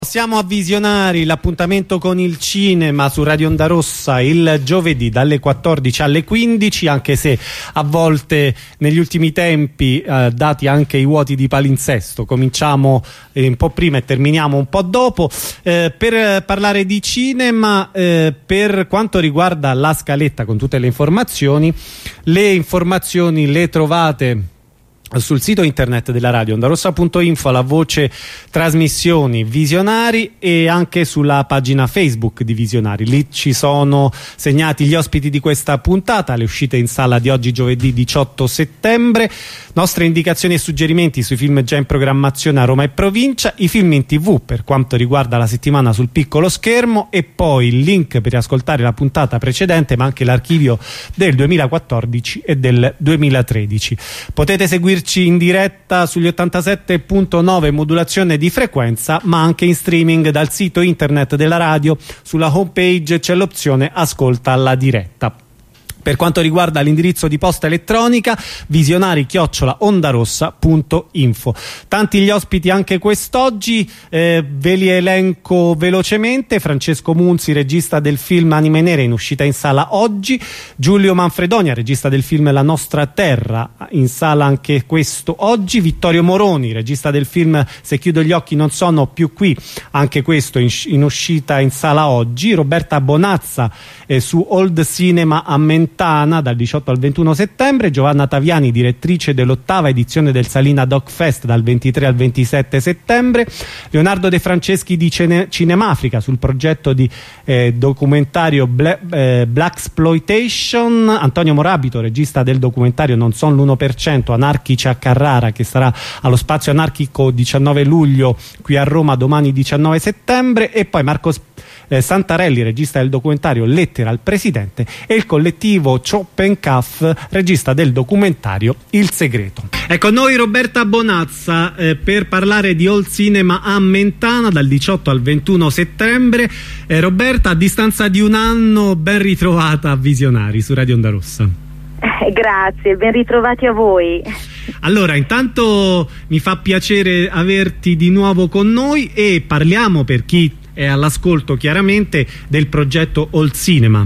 Siamo a Visionari, l'appuntamento con il cinema su Radio Onda Rossa il giovedì dalle 14 alle 15, anche se a volte negli ultimi tempi, dati anche i vuoti di palinsesto, cominciamo un po' prima e terminiamo un po' dopo, per parlare di cinema. Per quanto riguarda la scaletta con tutte le informazioni le trovate sul sito internet della radio ondarossa.info, alla voce trasmissioni Visionari, e anche sulla pagina Facebook di Visionari. Lì ci sono segnati gli ospiti di questa puntata, le uscite in sala di oggi giovedì 18 settembre, nostre indicazioni e suggerimenti sui film già in programmazione a Roma e provincia, i film in TV per quanto riguarda la settimana sul piccolo schermo, e poi il link per ascoltare la puntata precedente, ma anche l'archivio del 2014 e del 2013. Potete seguirci in diretta sugli 87.9 modulazione di frequenza, ma anche in streaming dal sito internet della radio. Sulla homepage c'è l'opzione ascolta alla diretta. Per quanto riguarda l'indirizzo di posta elettronica, visionari@ondarossa.info. Tanti gli ospiti anche quest'oggi, ve li elenco velocemente. Francesco Munzi, regista del film Anime Nere, in uscita in sala oggi. Giulio Manfredonia, regista del film La nostra terra, in sala anche questo oggi. Vittorio Moroni, regista del film Se chiudo gli occhi non sono più qui, anche questo in uscita in sala oggi. Roberta Bonazza, su Old Cinema a Mentana dal 18 al 21 settembre. Giovanna Taviani, direttrice dell'8ª edizione del Salina Doc Fest dal 23 al 27 settembre. Leonardo De Franceschi di Cinemafrica, sul progetto di documentario Blaxploitation. Antonio Morabito, regista del documentario Non son l'1%, anarchici a Carrara, che sarà allo Spazio Anarchico 19 luglio qui a Roma domani 19 settembre. E poi Marco Santarelli, regista del documentario Lettera al Presidente, e il collettivo Choppenkaf, regista del documentario Il Segreto. Ecco, noi Roberta Bonazza per parlare di Old Cinema a Mentana dal 18 al 21 settembre. Roberta, a distanza di un anno, ben ritrovata a Visionari su Radio Onda Rossa. Grazie, ben ritrovati a voi. Allora, intanto mi fa piacere averti di nuovo con noi, e parliamo, per chi è all'ascolto chiaramente, del progetto Old Cinema.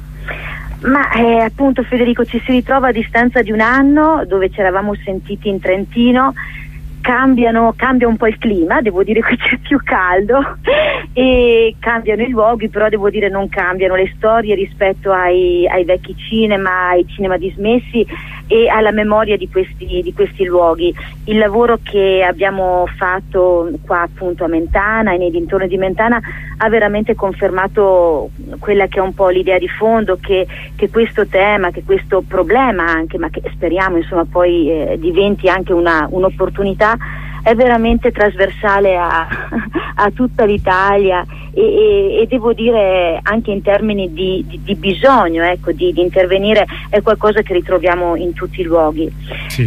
Ma appunto, Federico, ci si ritrova a distanza di un anno, dove ci eravamo sentiti in Trentino. Cambia un po' il clima, devo dire che c'è più caldo, e cambiano i luoghi, però devo dire non cambiano le storie rispetto ai vecchi cinema, ai cinema dismessi e alla memoria di questi luoghi. Il lavoro che abbiamo fatto qua appunto a Mentana e nei dintorni di Mentana ha veramente confermato quella che è un po' l'idea di fondo, che questo tema, che questo problema anche, ma che speriamo insomma poi diventi anche un'opportunità, è veramente trasversale a tutta l'Italia, e devo dire anche in termini di bisogno, ecco, di intervenire, è qualcosa che ritroviamo in tutti i luoghi. Sì.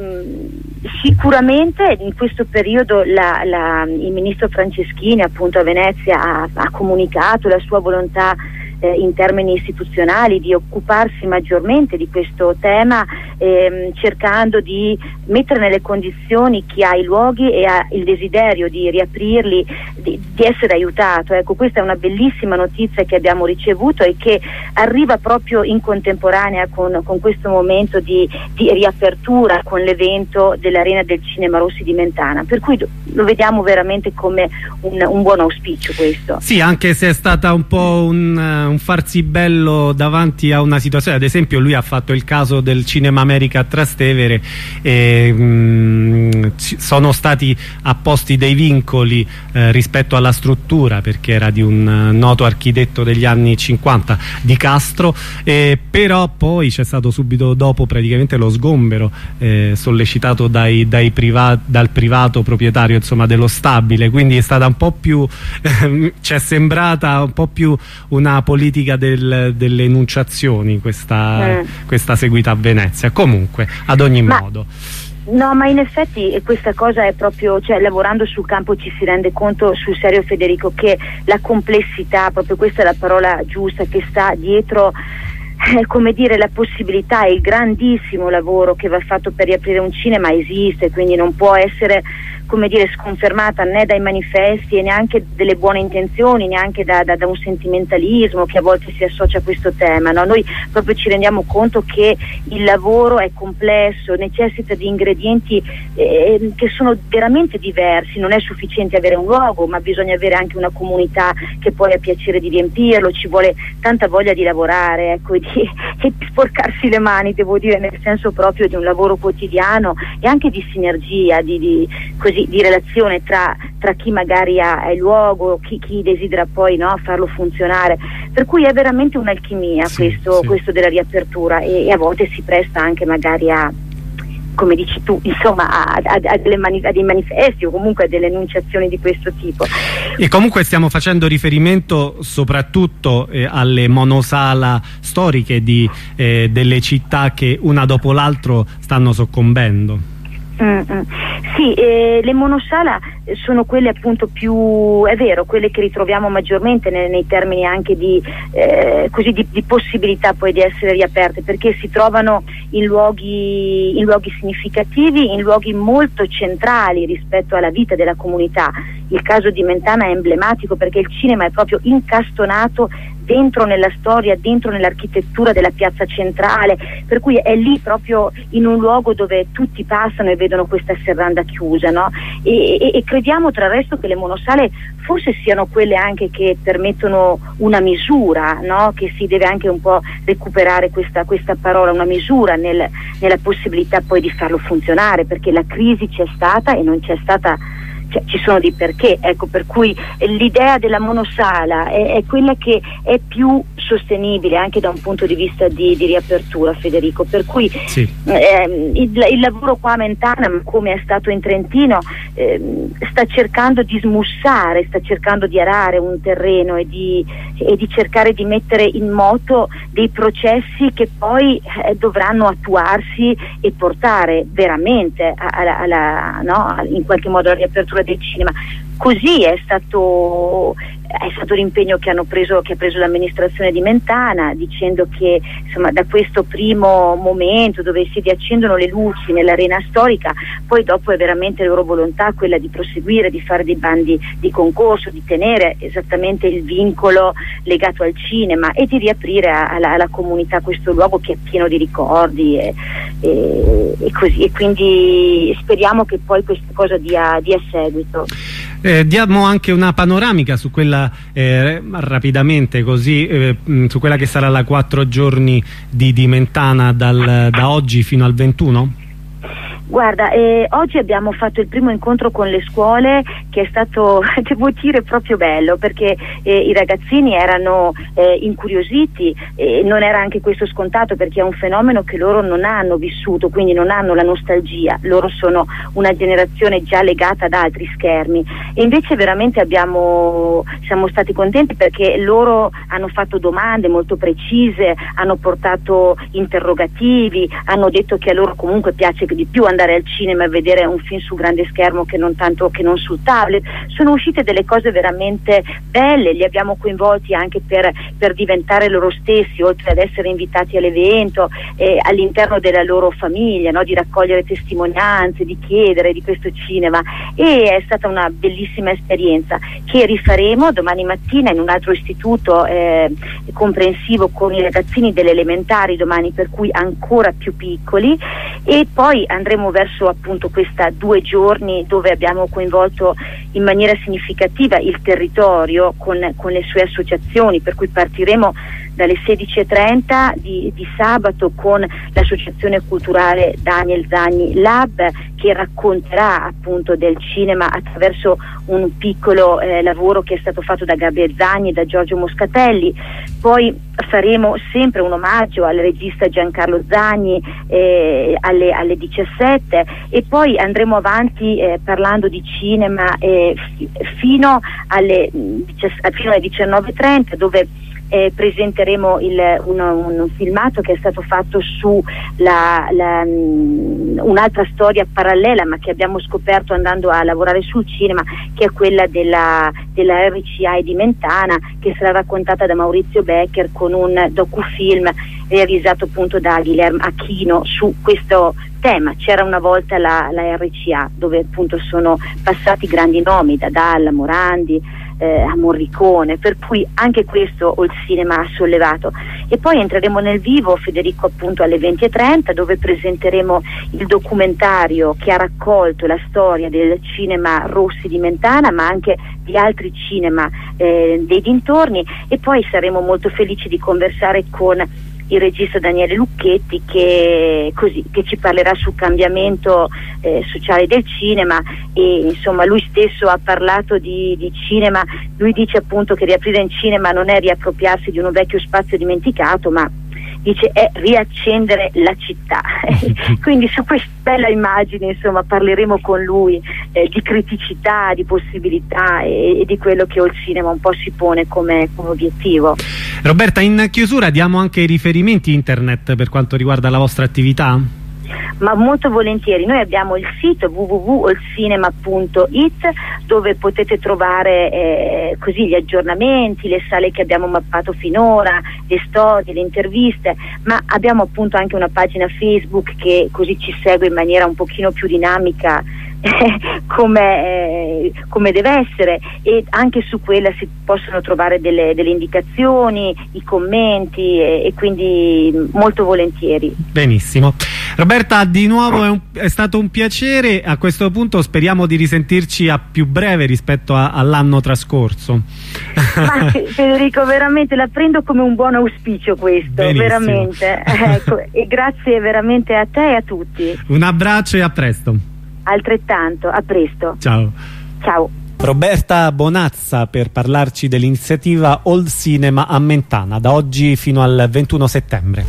Sicuramente in questo periodo il ministro Franceschini appunto a Venezia ha comunicato la sua volontà in termini istituzionali di occuparsi maggiormente di questo tema, cercando di mettere nelle condizioni chi ha i luoghi e ha il desiderio di riaprirli, di essere aiutato. Ecco, questa è una bellissima notizia che abbiamo ricevuto e che arriva proprio in contemporanea con questo momento di riapertura, con l'evento dell'Arena del Cinema Rossi di Mentana, per cui lo vediamo veramente come un buon auspicio questo. Sì, anche se è stata un po' un farsi bello davanti a una situazione. Ad esempio, lui ha fatto il caso del Cinema America a Trastevere, e sono stati apposti dei vincoli rispetto alla struttura, perché era di un noto architetto degli anni 50, Di Castro, però poi c'è stato subito dopo praticamente lo sgombero sollecitato dal privato proprietario, insomma, dello stabile, quindi è stata un po' più ci è sembrata un po' più una politica delle enunciazioni questa seguita a Venezia. Comunque, ad ogni modo. No, ma in effetti questa cosa è proprio, cioè, lavorando sul campo ci si rende conto sul serio, Federico, che la complessità, proprio questa è la parola giusta, che sta dietro come dire, la possibilità e il grandissimo lavoro che va fatto per riaprire un cinema esiste, quindi non può essere, come dire, sconfermata né dai manifesti e neanche delle buone intenzioni, neanche da un sentimentalismo che a volte si associa a questo tema, no? Noi proprio ci rendiamo conto che il lavoro è complesso, necessita di ingredienti che sono veramente diversi. Non è sufficiente avere un luogo, ma bisogna avere anche una comunità che poi ha piacere di riempirlo, ci vuole tanta voglia di lavorare, ecco, e di sporcarsi le mani, devo dire, nel senso proprio di un lavoro quotidiano e anche di sinergia, di relazione tra chi magari ha il luogo, chi desidera poi, no, farlo funzionare, per cui è veramente un'alchimia questo della riapertura e a volte si presta anche magari a, come dici tu, insomma, a dei manifesti o comunque a delle enunciazioni di questo tipo. E comunque stiamo facendo riferimento soprattutto alle monosala storiche delle città che una dopo l'altro stanno soccombendo. Sì, le monosala sono quelle appunto più, è vero, quelle che ritroviamo maggiormente nei termini anche di possibilità poi di essere riaperte, perché si trovano in luoghi significativi, in luoghi molto centrali rispetto alla vita della comunità. Il caso di Mentana è emblematico perché il cinema è proprio incastonato dentro nella storia, dentro nell'architettura della piazza centrale, per cui è lì proprio in un luogo dove tutti passano e vedono questa serranda chiusa, no? E crediamo tra il resto che le monosale forse siano quelle anche che permettono una misura, no? Che si deve anche un po' recuperare questa parola, una misura nella possibilità poi di farlo funzionare, perché la crisi c'è stata e non c'è stata, cioè, ci sono dei perché, ecco, per cui l'idea della monosala è quella che è più sostenibile anche da un punto di vista di riapertura, Federico, per cui sì. Il lavoro qua a Mentana, come è stato in Trentino, sta cercando di smussare, sta cercando di arare un terreno e di cercare di mettere in moto dei processi che poi dovranno attuarsi e portare veramente in qualche modo alla riapertura del cinema. Così è stato l'impegno che ha preso l'amministrazione di Mentana, dicendo che insomma da questo primo momento dove si riaccendono le luci nell'arena storica, poi dopo è veramente loro volontà quella di proseguire, di fare dei bandi di concorso, di tenere esattamente il vincolo legato al cinema e di riaprire alla comunità questo luogo che è pieno di ricordi e così, e quindi speriamo che poi questa cosa dia seguito. Diamo anche una panoramica su quella rapidamente così su quella che sarà la 4 giorni di Mentana da oggi fino al 21? Guarda, oggi abbiamo fatto il primo incontro con le scuole che è stato, devo dire, proprio bello, perché i ragazzini erano incuriositi, non era anche questo scontato perché è un fenomeno che loro non hanno vissuto, quindi non hanno la nostalgia, loro sono una generazione già legata ad altri schermi e invece veramente siamo stati contenti perché loro hanno fatto domande molto precise, hanno portato interrogativi, hanno detto che a loro comunque piace di più andare al cinema e vedere un film su grande schermo che non sul tablet. Sono uscite delle cose veramente belle, li abbiamo coinvolti anche per diventare loro stessi, oltre ad essere invitati all'evento, all'interno della loro famiglia, no? Di raccogliere testimonianze, di chiedere di questo cinema, e è stata una bellissima esperienza che rifaremo domani mattina in un altro istituto comprensivo con i ragazzini delle elementari domani, per cui ancora più piccoli, e poi andremo verso appunto questa 2 giorni dove abbiamo coinvolto in maniera significativa il territorio con le sue associazioni, per cui partiremo dalle 16:30 di sabato con l'associazione culturale Daniel Zagni Lab, che racconterà appunto del cinema attraverso un piccolo lavoro che è stato fatto da Gabriele Zagni e da Giorgio Moscatelli. Poi faremo sempre un omaggio al regista Giancarlo Zagni alle 17, e poi andremo avanti parlando di cinema fino alle 19:30, dove presenteremo un filmato che è stato fatto su un'altra storia parallela, ma che abbiamo scoperto andando a lavorare sul cinema, che è quella della RCI di Mentana, che sarà raccontata da Maurizio Becker con un docufilm realizzato appunto da Guilherme Aquino su questo tema. C'era una volta la RCA, dove appunto sono passati grandi nomi, da Dalla, Morandi, a Morricone, per cui anche questo il cinema ha sollevato. E poi entreremo nel vivo, Federico, appunto alle 20:30, dove presenteremo il documentario che ha raccolto la storia del cinema Rossi di Mentana, ma anche di altri cinema dei dintorni, e poi saremo molto felici di conversare con il regista Daniele Lucchetti, che ci parlerà sul cambiamento sociale del cinema. E insomma lui stesso ha parlato di cinema. Lui dice appunto che riaprire in cinema non è riappropriarsi di uno vecchio spazio dimenticato, ma dice è riaccendere la città. Quindi su questa bella immagine insomma parleremo con lui di criticità, di possibilità e di quello che il cinema un po' si pone come obiettivo. Roberta, in chiusura diamo anche i riferimenti internet per quanto riguarda la vostra attività? Ma molto volentieri. Noi abbiamo il sito www.olcinema.it, dove potete trovare così gli aggiornamenti, le sale che abbiamo mappato finora, le storie, le interviste, ma abbiamo appunto anche una pagina Facebook che così ci segue in maniera un pochino più dinamica come deve essere, e anche su quella si possono trovare delle indicazioni, i commenti, e quindi molto volentieri. Benissimo. Roberta, di nuovo è stato un piacere. A questo punto speriamo di risentirci a più breve rispetto all'anno trascorso. Ma Federico, veramente la prendo come un buon auspicio questo. Benissimo. Veramente. Ecco, e grazie veramente a te e a tutti. Un abbraccio e a presto. Altrettanto, a presto. Ciao. Ciao. Roberta Bonazza per parlarci dell'iniziativa All Cinema a Mentana, da oggi fino al 21 settembre.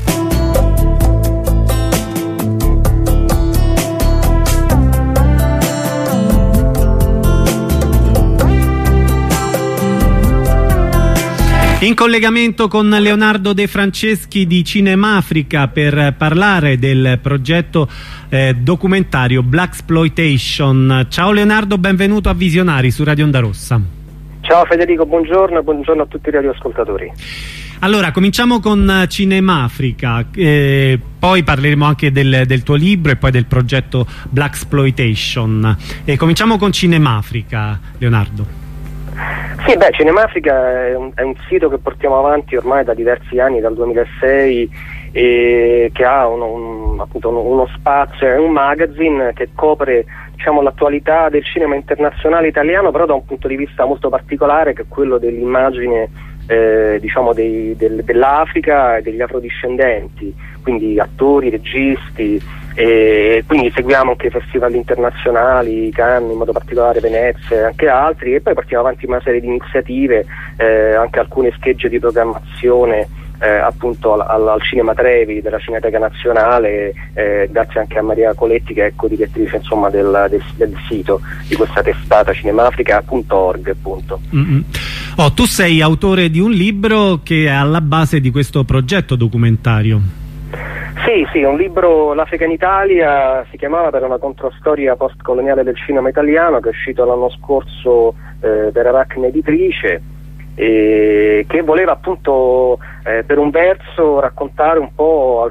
In collegamento con Leonardo De Franceschi di Cinemafrica per parlare del progetto documentario Blaxploitation. Ciao Leonardo, benvenuto a Visionari su Radio Onda Rossa. Ciao Federico, buongiorno a tutti i radioascoltatori. Allora, cominciamo con Cinemafrica, poi parleremo anche del tuo libro e poi del progetto Blaxploitation. Cominciamo con Cinemafrica, Leonardo. Sì, Cinemafrica è un sito che portiamo avanti ormai da diversi anni, dal 2006, e che ha uno spazio, è un magazine che copre, diciamo, l'attualità del cinema internazionale italiano, però da un punto di vista molto particolare, che è quello dell'immagine diciamo dell'Africa e degli afrodiscendenti, quindi attori, registi, e quindi seguiamo anche festival internazionali, Cannes in modo particolare, Venezia e anche altri, e poi portiamo avanti una serie di iniziative, anche alcune schegge di programmazione appunto al Cinema Trevi della Cineteca Nazionale, grazie anche a Maria Coletti, che è co-direttrice insomma del sito, di questa testata cinemafrica.org appunto. Tu sei autore di un libro che è alla base di questo progetto documentario. Sì, un libro, L'Africa in Italia si chiamava, per una controstoria postcoloniale del cinema italiano, che è uscito l'anno scorso per Aracne Editrice, che voleva appunto per un verso raccontare un po'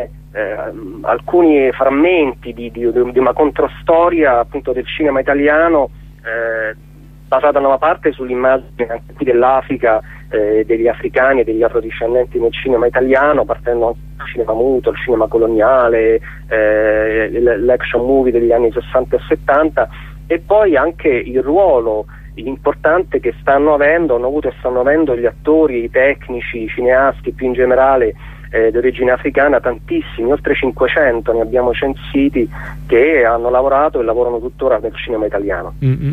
alcuni frammenti di una controstoria appunto del cinema italiano, basata da una parte sull'immagine anche qui dell'Africa, degli africani e degli afrodiscendenti nel cinema italiano, partendo dal cinema muto, il cinema coloniale, l'action movie degli anni 60 e 70, e poi anche il ruolo importante che hanno avuto e stanno avendo gli attori, i tecnici, i cineasti più in generale di origine africana, tantissimi, oltre 500 ne abbiamo censiti, che hanno lavorato e lavorano tuttora nel cinema italiano.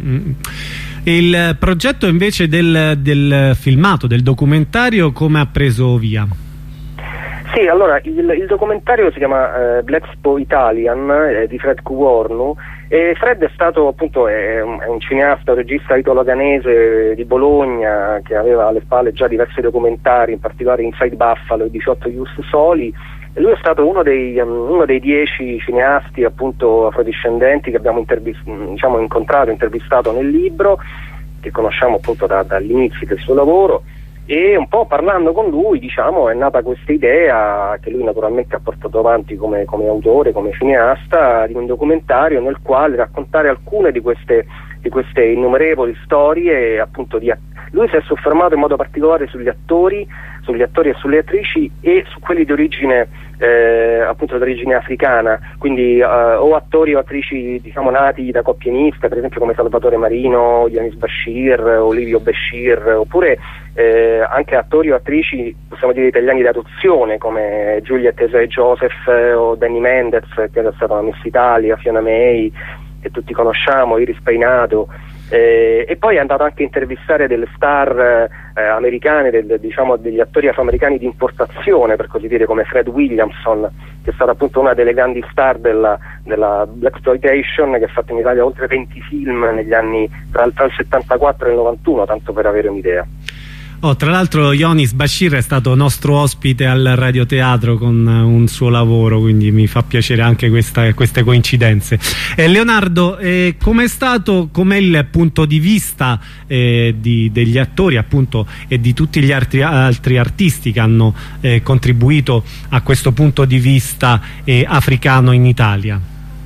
Il progetto invece del filmato, del documentario, come ha preso via? Sì, allora il documentario si chiama Blaxploitation di Fred Kuwornu, e Fred è stato appunto è un cineasta, un regista italo-ghanese di Bologna, che aveva alle spalle già diversi documentari, in particolare Inside Buffalo e 18 Ius Soli, e lui è stato uno dei 10 cineasti appunto afrodiscendenti che abbiamo intervistato nel libro, che conosciamo appunto dagli inizi del suo lavoro. e un po' parlando con lui, diciamo, è nata questa idea che lui naturalmente ha portato avanti come autore, come cineasta, di un documentario nel quale raccontare alcune di queste innumerevoli storie, appunto lui si è soffermato in modo particolare sugli attori e sulle attrici e su quelli di origine appunto d'origine africana, quindi o attori o attrici, diciamo, nati da coppie miste, per esempio come Salvatore Marino, Yonis Bashir, Olivio Bashir, oppure anche attori o attrici, possiamo dire, italiani d'adozione come Juliette e Joseph o Danny Mendez, che era stata la Miss Italia, Fiona May, che tutti conosciamo, Iris Peinato. E poi è andato anche a intervistare delle star americane, diciamo degli attori afroamericani di importazione, per così dire, come Fred Williamson, che è stata appunto una delle grandi star della Blaxploitation, che ha fatto in Italia oltre 20 film negli anni tra il 74 e il 91, tanto per avere un'idea. Tra l'altro Yonis Bashir è stato nostro ospite al Radioteatro con un suo lavoro, quindi mi fa piacere anche queste coincidenze. Leonardo, com'è il punto di vista degli attori, appunto, e di tutti gli altri artisti che hanno contribuito a questo punto di vista africano in Italia?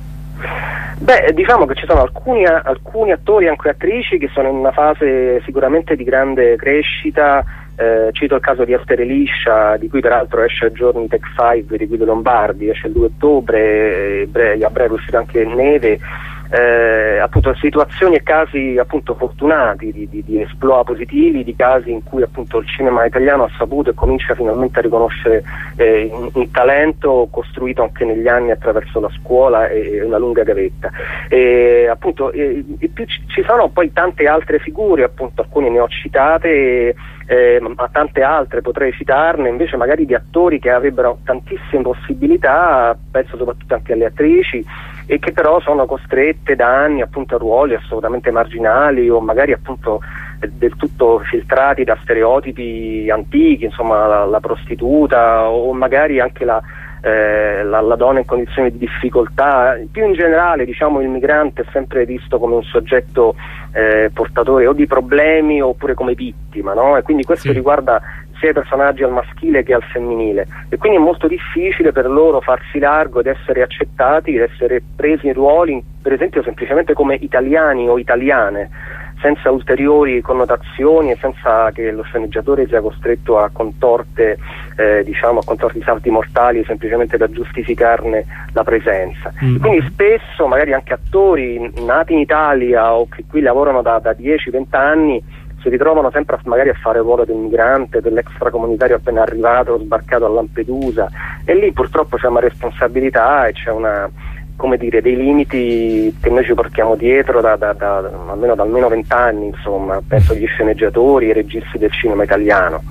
Beh, diciamo che ci sono alcuni attori e anche attrici che sono in una fase sicuramente di grande crescita. Cito il caso di Esther Elisha, di cui peraltro esce a giorni Tech 5 di Guido Lombardi, esce il 2 ottobre, a breve uscirà anche Neve. Appunto situazioni e casi appunto fortunati di esploit positivi, di casi in cui appunto il cinema italiano ha saputo e comincia finalmente a riconoscere un talento costruito anche negli anni attraverso la scuola e una lunga gavetta. Appunto ci sono poi tante altre figure, appunto alcune ne ho citate, ma tante altre potrei citarne invece, magari di attori che avrebbero tantissime possibilità, penso soprattutto anche alle attrici, e che però sono costrette da anni appunto a ruoli assolutamente marginali o magari appunto del tutto filtrati da stereotipi antichi, insomma la prostituta o magari anche la donna in condizioni di difficoltà. Più in generale, diciamo, il migrante è sempre visto come un soggetto portatore o di problemi oppure come vittima, no? E quindi questo riguarda sia i personaggi al maschile che al femminile, e quindi è molto difficile per loro farsi largo ed essere accettati, ed essere presi in ruoli, per esempio semplicemente come italiani o italiane, senza ulteriori connotazioni e senza che lo sceneggiatore sia costretto a contorte, diciamo a contorti salti mortali semplicemente per giustificarne la presenza. Quindi spesso magari anche attori nati in Italia o che qui lavorano da 10-20 anni si ritrovano sempre magari a fare il ruolo del migrante, dell'extracomunitario appena arrivato o sbarcato a Lampedusa, e lì purtroppo c'è una responsabilità e c'è dei limiti che noi ci portiamo dietro da almeno 20 anni, insomma, penso agli sceneggiatori e registi del cinema italiano.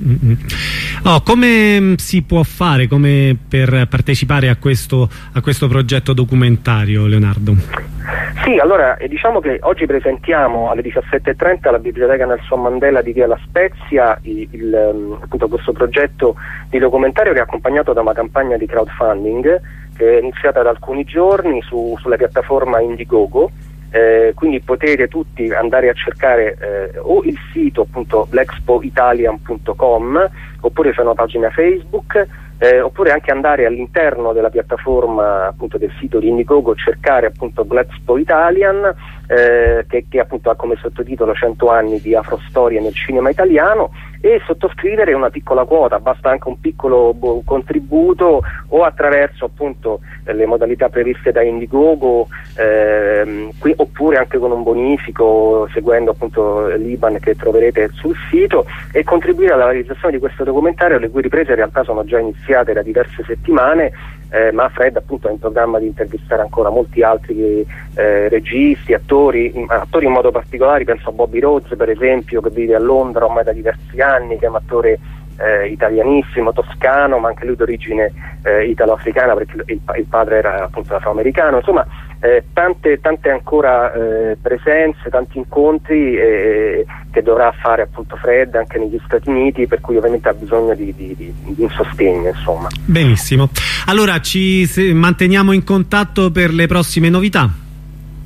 Come si può fare per partecipare a questo progetto documentario, Leonardo? Sì, allora diciamo che oggi presentiamo alle 17:30 alla Biblioteca Nelson Mandela di Via La Spezia appunto questo progetto di documentario, che è accompagnato da una campagna di crowdfunding che è iniziata da alcuni giorni sulla piattaforma Indiegogo. Quindi potete tutti andare a cercare o il sito appunto blaxpoitalian.com, oppure c'è una pagina Facebook, oppure anche andare all'interno della piattaforma appunto del sito di Indiegogo, cercare appunto Blaxpo Italian, che appunto ha come sottotitolo 100 anni di afrostoria nel cinema italiano, e sottoscrivere una piccola quota. Basta anche un piccolo contributo o attraverso appunto le modalità previste da Indiegogo, oppure anche con un bonifico seguendo appunto l'IBAN che troverete sul sito, e contribuire alla realizzazione di questo documentario, le cui riprese in realtà sono già iniziate da diverse settimane, ma Fred appunto ha in programma di intervistare ancora molti altri registi, attori in modo particolare. Penso a Bobby Rhodes, per esempio, che vive a Londra ormai da diversi anni, che è un attore italianissimo, toscano, ma anche lui d'origine italo-africana, perché il padre era appunto afroamericano. Insomma, tante ancora presenze, tanti incontri che dovrà fare appunto Fred anche negli Stati Uniti, per cui ovviamente ha bisogno di un sostegno, insomma. Benissimo, allora ci manteniamo in contatto per le prossime novità.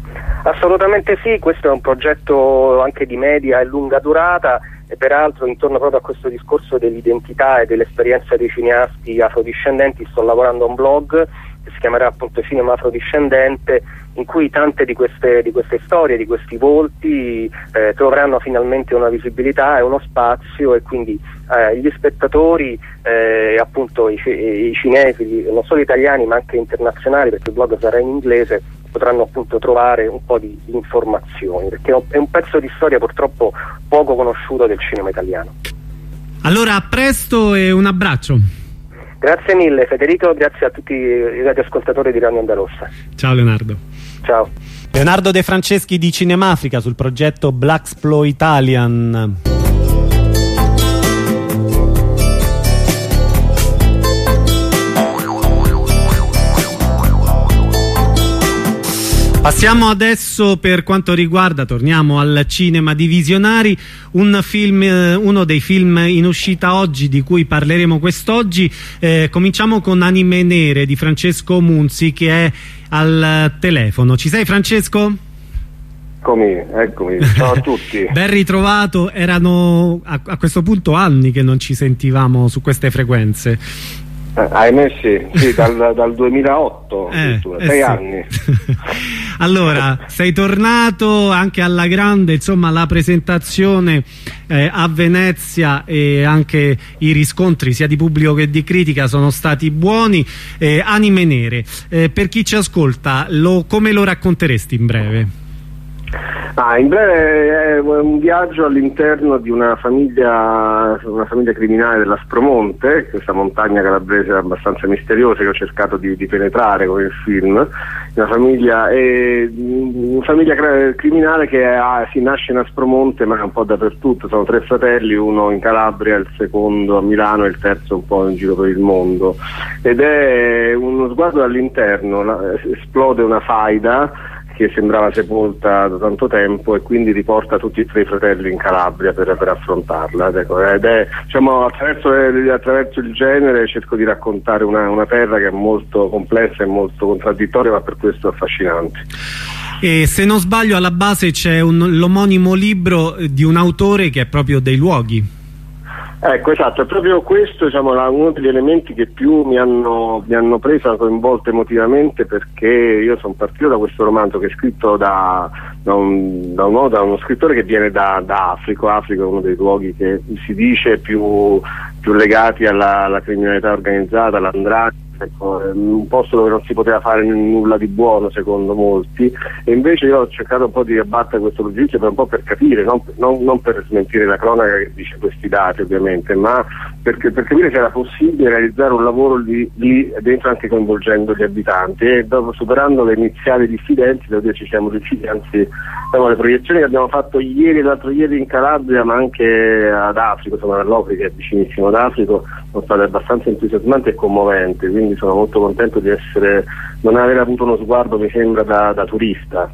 Assolutamente sì, questo è un progetto anche di media e lunga durata, e peraltro intorno proprio a questo discorso dell'identità e dell'esperienza dei cineasti afrodiscendenti sto lavorando a un blog che si chiamerà appunto Cinema Afrodiscendente, in cui tante di queste storie, di questi volti troveranno finalmente una visibilità e uno spazio, e quindi gli spettatori, appunto i cinefili, non solo italiani ma anche internazionali, perché il blog sarà in inglese, potranno appunto trovare un po' di informazioni, perché è un pezzo di storia purtroppo poco conosciuto del cinema italiano. Allora, a presto e un abbraccio. Grazie mille Federico, grazie a tutti i radioascoltatori di Radio Onda Rossa. Ciao Leonardo. Ciao. Leonardo De Franceschi di Cinemafrica sul progetto Blaxploitalian. Passiamo adesso, per quanto riguarda, torniamo al cinema di visionari, uno dei film in uscita oggi di cui parleremo quest'oggi. Cominciamo con Anime Nere di Francesco Munzi, che è al telefono. Ci sei, Francesco? Eccomi, ciao a tutti. Ben ritrovato, erano a questo punto anni che non ci sentivamo su queste frequenze. Ahimè sì, dal 2008, 6 anni. Allora, sei tornato anche alla grande, insomma la presentazione a Venezia e anche i riscontri sia di pubblico che di critica sono stati buoni. Anime Nere, per chi ci ascolta, come lo racconteresti in breve? In breve è un viaggio all'interno di una famiglia criminale dell'Aspromonte, questa montagna calabrese abbastanza misteriosa che ho cercato di penetrare con il film. Una famiglia criminale che si nasce in Aspromonte ma è un po' dappertutto. Sono 3 fratelli, uno in Calabria, il secondo a Milano e il terzo un po' in giro per il mondo, ed è uno sguardo dall'interno. Esplode una faida che sembrava sepolta da tanto tempo, e quindi riporta tutti e 3 i fratelli in Calabria per affrontarla. Ed è, diciamo, attraverso il genere cerco di raccontare una terra che è molto complessa e molto contraddittoria, ma per questo affascinante. E se non sbaglio, alla base c'è l'omonimo libro di un autore che è proprio dei luoghi. Ecco, esatto, è proprio questo, diciamo, uno degli elementi che più mi hanno preso, coinvolto emotivamente, perché io sono partito da questo romanzo che è scritto da uno scrittore che viene da Africa. Africa è uno dei luoghi che si dice più legati alla criminalità organizzata, all'andrangheta. Ecco, un posto dove non si poteva fare nulla di buono secondo molti, e invece io ho cercato un po' di abbattere questo pregiudizio, per un po' per capire, non per smentire la cronaca che dice questi dati ovviamente, ma per capire se era possibile realizzare un lavoro lì dentro, anche coinvolgendo gli abitanti, e dopo, superando le iniziali diffidenze, devo dire ci siamo riusciti. Anzi, le proiezioni che abbiamo fatto ieri e l'altro ieri in Calabria, ma anche ad Africa, insomma all'Opri, che è vicinissimo ad Africa, sono state abbastanza entusiasmanti e commoventi, quindi sono molto contento di non aver avuto uno sguardo, mi sembra, da turista.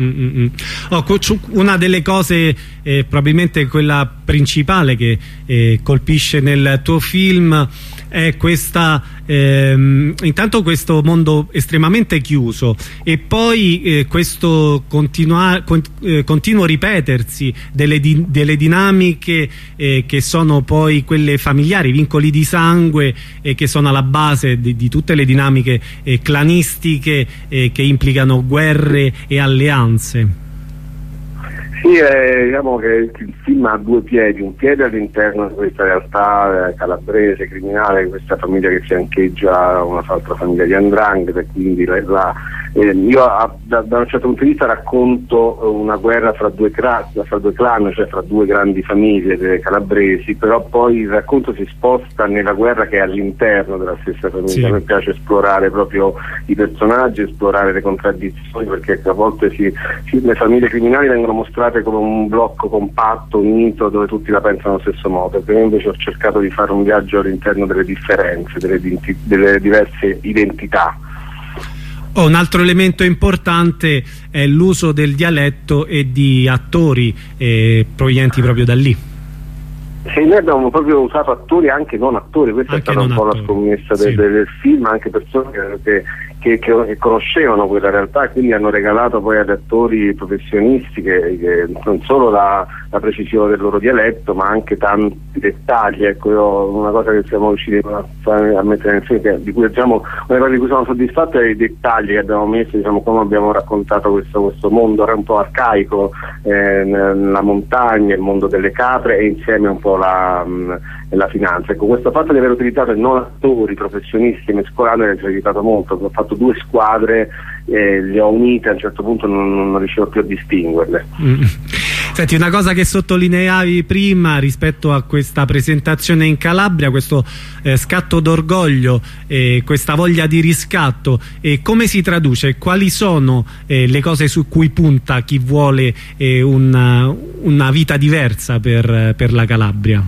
Una delle cose, probabilmente quella principale che colpisce nel tuo film, è questa intanto questo mondo estremamente chiuso, e poi questo continuo ripetersi delle dinamiche che sono poi quelle familiari, vincoli di sangue, che sono alla base di tutte le dinamiche clanistiche che implicano guerre e alleanze. Sì, diciamo che il film ha 2 piedi, un piede all'interno di questa realtà calabrese, criminale, questa famiglia che fiancheggia un'altra famiglia di 'ndrangheta, e quindi io da un certo punto di vista racconto una guerra fra due clan, cioè fra 2 grandi famiglie calabresi, però poi il racconto si sposta nella guerra che è all'interno della stessa famiglia. Sì. A me piace esplorare proprio i personaggi, esplorare le contraddizioni, perché a volte le famiglie criminali vengono mostrate come un blocco compatto, unito, dove tutti la pensano allo stesso modo. Io invece ho cercato di fare un viaggio all'interno delle differenze, delle diverse identità. Un altro elemento importante è l'uso del dialetto e di attori provenienti proprio da lì. Sì, noi abbiamo proprio usato attori, anche non attori, questa è stata un po' la scommessa del film, anche persone che che conoscevano quella realtà e quindi hanno regalato poi agli attori professionisti che non solo la precisione del loro dialetto ma anche tanti dettagli. Ecco, una cosa che siamo riusciti a mettere insieme, di cui diciamo una cosa di cui sono soddisfatto è i dettagli che abbiamo messo, diciamo, come abbiamo raccontato questo mondo un po' arcaico, la montagna, il mondo delle capre e insieme un po' la finanza. Ecco, questo fatto di aver utilizzato non attori professionisti mescolati mi ha aiutato molto. Ho fatto 2 squadre, le ho unite, a un certo punto non riuscivo più a distinguerle. Senti, una cosa che sottolineavi prima rispetto a questa presentazione in Calabria, questo scatto d'orgoglio, questa voglia di riscatto, come si traduce? Quali sono le cose su cui punta chi vuole una vita diversa per la Calabria?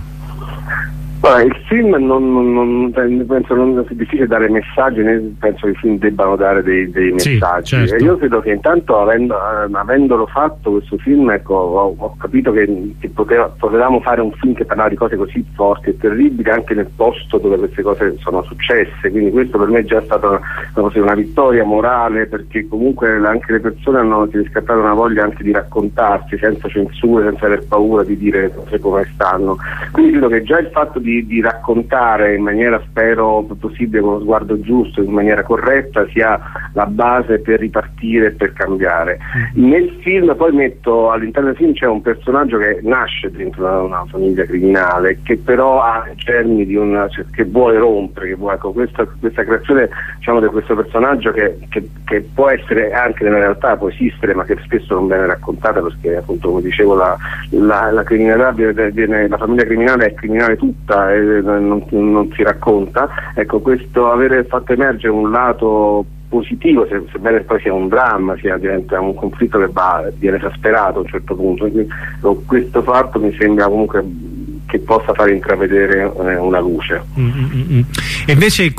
Il film penso non sia difficile dare messaggi, né penso che i film debbano dare dei messaggi. Certo. Io credo che intanto avendolo fatto questo film, ecco, ho capito che potevamo fare un film che parlava di cose così forti e terribili anche nel posto dove queste cose sono successe, quindi questo per me è già stata una vittoria morale, perché comunque anche le persone hanno riscattato una voglia anche di raccontarsi senza censure, senza aver paura di dire le cose come stanno. Quindi credo che già il fatto di raccontare in maniera, spero possibile, con lo sguardo giusto, in maniera corretta, sia la base per ripartire e per cambiare. Nel film poi metto, all'interno del film c'è un personaggio che nasce dentro una famiglia criminale, che però ha i germi di che vuole rompere, ecco, questa creazione, diciamo, di questo personaggio che può essere anche nella realtà, può esistere, ma che spesso non viene raccontata, perché appunto, come dicevo, la criminalità la famiglia criminale è criminale tutta e non si racconta. Ecco, questo avere fatto emergere un lato positivo, sebbene poi sia un dramma, diventa un conflitto che viene esasperato a un certo punto. Quindi, questo fatto mi sembra comunque che possa fare intravedere una luce. E invece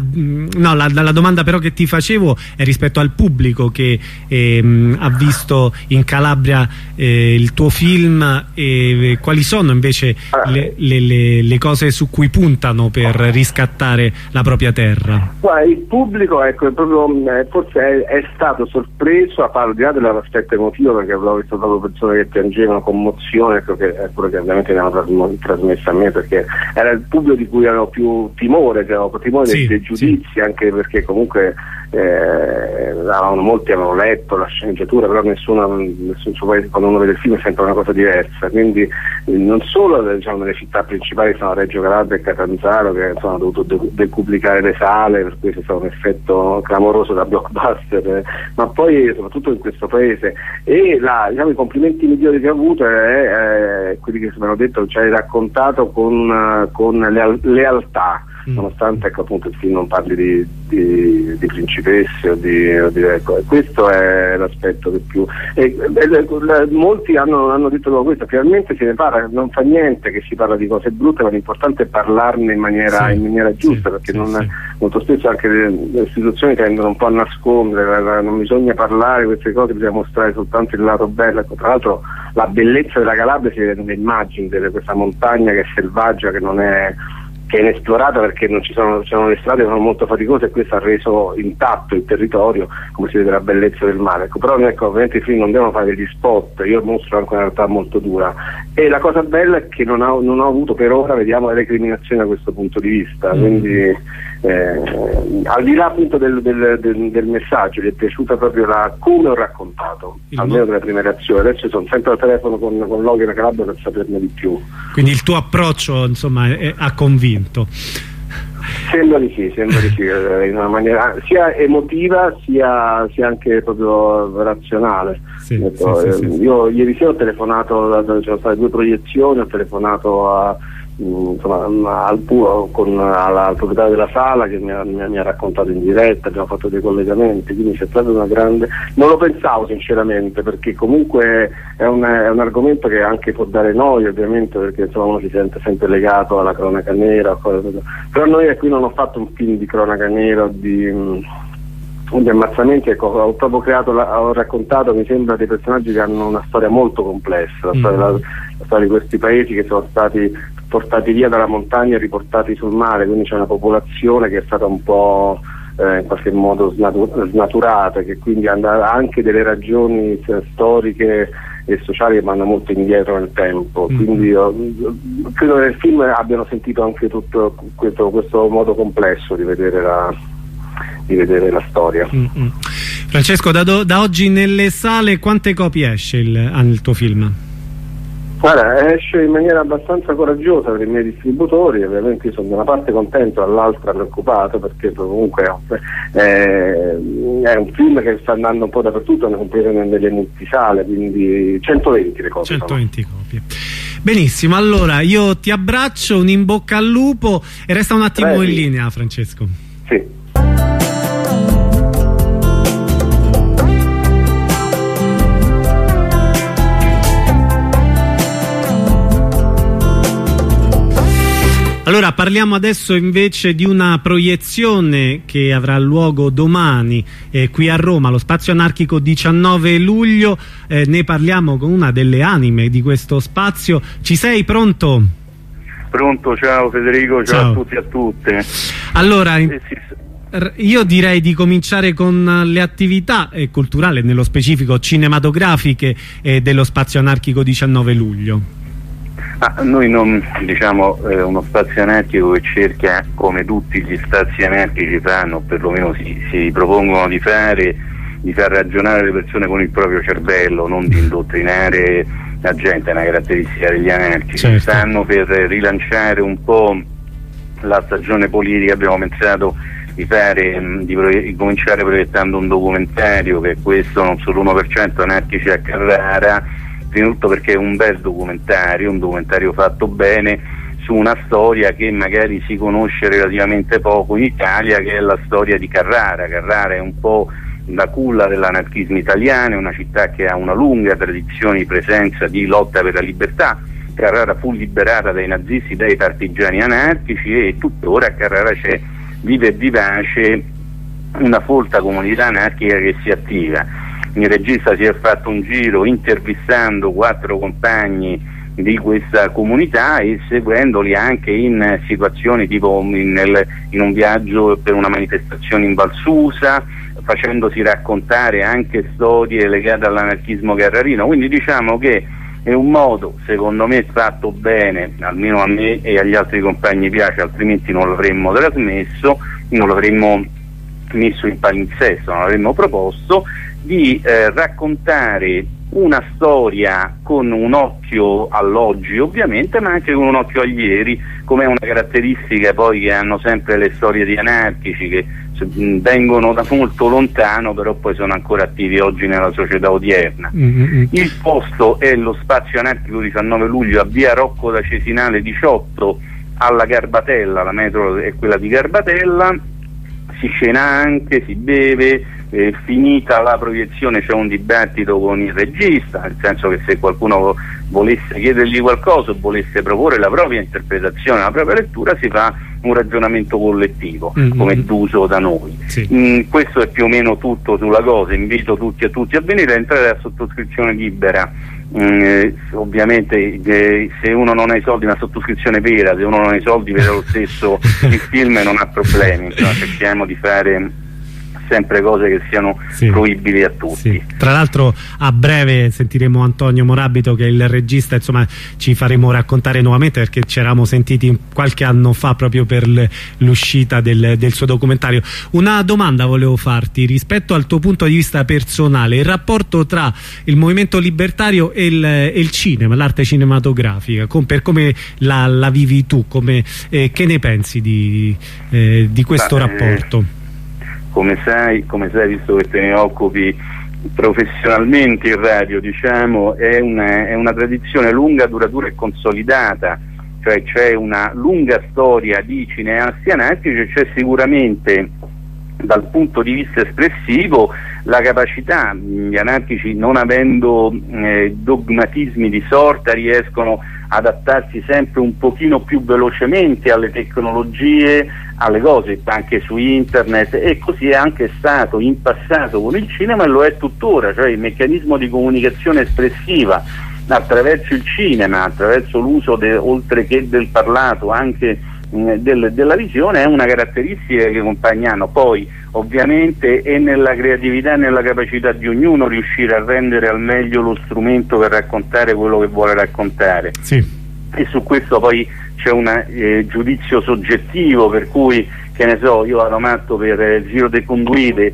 la domanda però che ti facevo è rispetto al pubblico che ha visto in Calabria il tuo film, e quali sono invece le cose su cui puntano per riscattare la propria terra? Il pubblico, ecco, forse è stato sorpreso, al di là dell'aspetto emotivo, perché avevo visto proprio persone che piangevano, commozione, ecco, che è quello che ovviamente ne hanno trasmessa a me, perché era il pubblico di cui avevo più timore, dei giudizi, anche perché comunque molti avevano letto la sceneggiatura, però nessuno quando uno vede il film sente una cosa diversa. Quindi non solo, diciamo, nelle città principali sono Reggio Calabria e Catanzaro, che hanno dovuto decuplicare le sale, per cui c'è stato un effetto clamoroso da blockbuster, ma poi soprattutto in questo paese. E diciamo, i complimenti migliori che ho avuto è quelli che mi hanno detto, cioè raccontato con lealtà, nonostante, ecco, appunto il film non parli di principesse ecco, questo è l'aspetto che più molti hanno detto questo, finalmente se ne parla, non fa niente che si parla di cose brutte, ma l'importante è parlarne in maniera giusta, perché molto spesso anche le istituzioni tendono un po' a nascondere, non bisogna parlare di queste cose, bisogna mostrare soltanto il lato bello. Ecco, tra l'altro la bellezza della Calabria si vede nelle immagini di questa montagna che è selvaggia, che è inesplorata, perché non ci sono le strade, sono molto faticose, e questo ha reso intatto il territorio, come si vede la bellezza del mare. Ecco, però ovviamente i film non devono fare degli spot, io mostro anche una realtà molto dura, e la cosa bella è che non ho avuto per ora, vediamo, recriminazioni da questo punto di vista. Quindi al di là appunto del messaggio, gli è piaciuta proprio come ho raccontato, almeno delle prime reazioni. Adesso sono sempre al telefono con Logan e Calabria per saperne di più. Quindi il tuo approccio, insomma, ha convinto? Sembra di sì, in una maniera sia emotiva sia anche proprio razionale. Io ieri sera ho telefonato, c'erano state 2 proiezioni, ho telefonato al proprietario della sala, che mi ha raccontato in diretta, abbiamo fatto dei collegamenti, quindi c'è stata una grande... Non lo pensavo sinceramente, perché comunque è un argomento che anche può dare noia, ovviamente, perché insomma uno si sente sempre legato alla cronaca nera, però noi qui non ho fatto un film di cronaca nera, di ammazzamenti. Ecco, ho proprio ho raccontato, mi sembra, dei personaggi che hanno una storia molto complessa, la storia di questi paesi che sono stati portati via dalla montagna e riportati sul mare, quindi c'è una popolazione che è stata un po' in qualche modo snaturate, che quindi hanno anche delle ragioni storiche e sociali che vanno molto indietro nel tempo. Quindi io credo che nel film abbiano sentito anche tutto questo modo complesso di vedere la storia. Francesco, da oggi nelle sale quante copie esce il tuo film? Guarda, esce in maniera abbastanza coraggiosa per i miei distributori. Ovviamente io sono da una parte contento, dall'altra preoccupato, perché comunque è un film che sta andando un po' dappertutto, ne comprese nelle multisale, quindi 120 le copie. 120 copie. Benissimo, allora io ti abbraccio, un in bocca al lupo e resta un attimo in linea, Francesco. Sì. Allora parliamo adesso invece di una proiezione che avrà luogo domani qui a Roma, allo Spazio Anarchico 19 luglio. Ne parliamo con una delle anime di questo spazio. Ci sei, pronto? Pronto, ciao Federico, ciao a tutti e a tutte. Allora, io direi di cominciare con le attività culturali, nello specifico cinematografiche, dello Spazio Anarchico 19 luglio. Noi non uno spazio anarchico che cerca, come tutti gli spazi anarchici fanno, perlomeno si propongono di far ragionare le persone con il proprio cervello, non di indottrinare la gente. È una caratteristica degli anarchici. Certo. Stanno per rilanciare un po' la stagione politica. Abbiamo pensato di cominciare proiettando un documentario, che è questo, Non solo 1% anarchici a Carrara. Prima di tutto perché è un bel documentario, un documentario fatto bene su una storia che magari si conosce relativamente poco in Italia, che è la storia di Carrara. Carrara è un po' la culla dell'anarchismo italiano, è una città che ha una lunga tradizione di presenza, di lotta per la libertà. Carrara fu liberata dai nazisti, dai partigiani anarchici, e tuttora a Carrara vive e vivace una folta comunità anarchica che si attiva. Il regista si è fatto un giro intervistando 4 compagni di questa comunità e seguendoli anche in situazioni tipo in un viaggio per una manifestazione in Val Susa, facendosi raccontare anche storie legate all'anarchismo carrarino. Quindi diciamo che è un modo, secondo me, fatto bene, almeno a me e agli altri compagni piace, altrimenti non l'avremmo trasmesso, non l'avremmo messo in palinsesto, non l'avremmo proposto, di raccontare una storia con un occhio all'oggi ovviamente, ma anche con un occhio agli ieri, come è una caratteristica poi che hanno sempre le storie di anarchici, che vengono da molto lontano però poi sono ancora attivi oggi nella società odierna. Il posto è lo Spazio Anarchico 19 luglio a via Rocco da Cesinale 18 alla Garbatella, la metro è quella di Garbatella. Si cena anche, si beve, finita la proiezione c'è un dibattito con il regista, nel senso che se qualcuno volesse chiedergli qualcosa o volesse proporre la propria interpretazione, la propria lettura, si fa un ragionamento collettivo, come è d'uso da noi. Sì. Questo è più o meno tutto sulla cosa. Invito tutti e tutti a venire, a entrare a sottoscrizione libera. Ovviamente se uno non ha i soldi, una sottoscrizione vera, se uno non ha i soldi vede lo stesso il film e non ha problemi. Insomma, cerchiamo di fare sempre cose che siano fruibili a tutti. Sì. Tra l'altro a breve sentiremo Antonio Morabito, che è il regista, insomma ci faremo raccontare nuovamente, perché ci eravamo sentiti qualche anno fa proprio per l'uscita del suo documentario. Una domanda volevo farti rispetto al tuo punto di vista personale, il rapporto tra il movimento libertario e il cinema, l'arte cinematografica, per come la vivi tu, che ne pensi di questo rapporto? Come sai, visto che te ne occupi professionalmente in radio, diciamo, è una tradizione lunga, duratura e consolidata, cioè c'è una lunga storia di cineasti anarchici, c'è sicuramente dal punto di vista espressivo la capacità, gli anarchici non avendo dogmatismi di sorta riescono ad adattarsi sempre un pochino più velocemente alle tecnologie, alle cose anche su internet, e così è anche stato in passato con il cinema e lo è tuttora, cioè il meccanismo di comunicazione espressiva attraverso il cinema, attraverso l'uso oltre che del parlato anche della visione è una caratteristica che accompagnano. Poi ovviamente è nella creatività e nella capacità di ognuno riuscire a rendere al meglio lo strumento per raccontare quello che vuole raccontare. Sì. E su questo poi c'è un giudizio soggettivo, per cui, che ne so, io vado matto per Giro de Conduite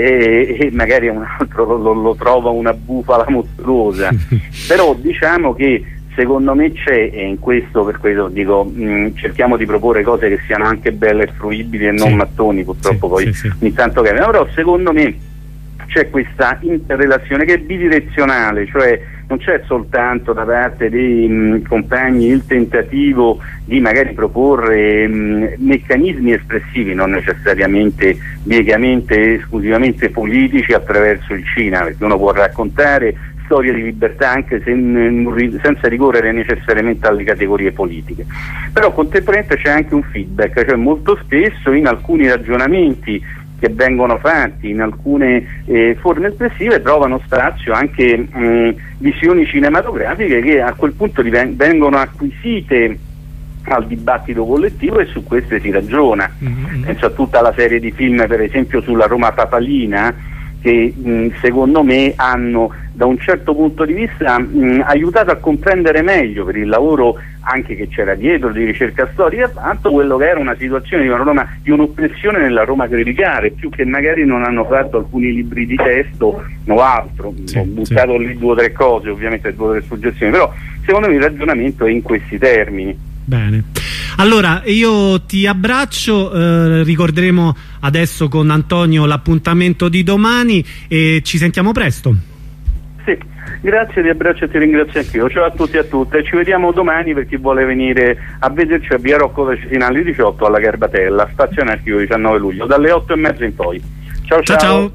e magari un altro lo trova una bufala mostruosa. Però diciamo che secondo me c'è, e in questo, per questo dico, cerchiamo di proporre cose che siano anche belle e fruibili e non mattoni, purtroppo poi ogni tanto cambiano, però secondo me c'è questa interrelazione che è bidirezionale, cioè non c'è soltanto da parte dei compagni il tentativo di magari proporre meccanismi espressivi, non necessariamente biegamente esclusivamente politici, attraverso il cinema, perché uno può raccontare storie di libertà anche senza ricorrere necessariamente alle categorie politiche. Però contemporaneamente c'è anche un feedback, cioè molto spesso in alcuni ragionamenti che vengono fatti, in alcune forme espressive, trovano spazio anche visioni cinematografiche che a quel punto vengono acquisite al dibattito collettivo, e su queste si ragiona. Penso a tutta la serie di film, per esempio sulla Roma papalina, che secondo me hanno da un certo punto di vista aiutato a comprendere meglio, per il lavoro anche che c'era dietro di ricerca storica, tanto quello che era una situazione di una Roma, di un'oppressione nella Roma clericale, più che magari non hanno fatto alcuni libri di testo o altro. Ho buttato lì 2 o 3 cose, ovviamente 2 o 3 suggestioni, però secondo me il ragionamento è in questi termini. Bene, allora io ti abbraccio, ricorderemo adesso con Antonio l'appuntamento di domani e ci sentiamo presto. Sì, grazie, ti abbraccio e ti ringrazio anch'io. Ciao a tutti e a tutte, ci vediamo domani per chi vuole venire a vederci a via Rocco Cesinali 18 alla Garbatella, stazione Archivio 19 luglio, dalle 8:30 in poi. Ciao ciao. Ciao.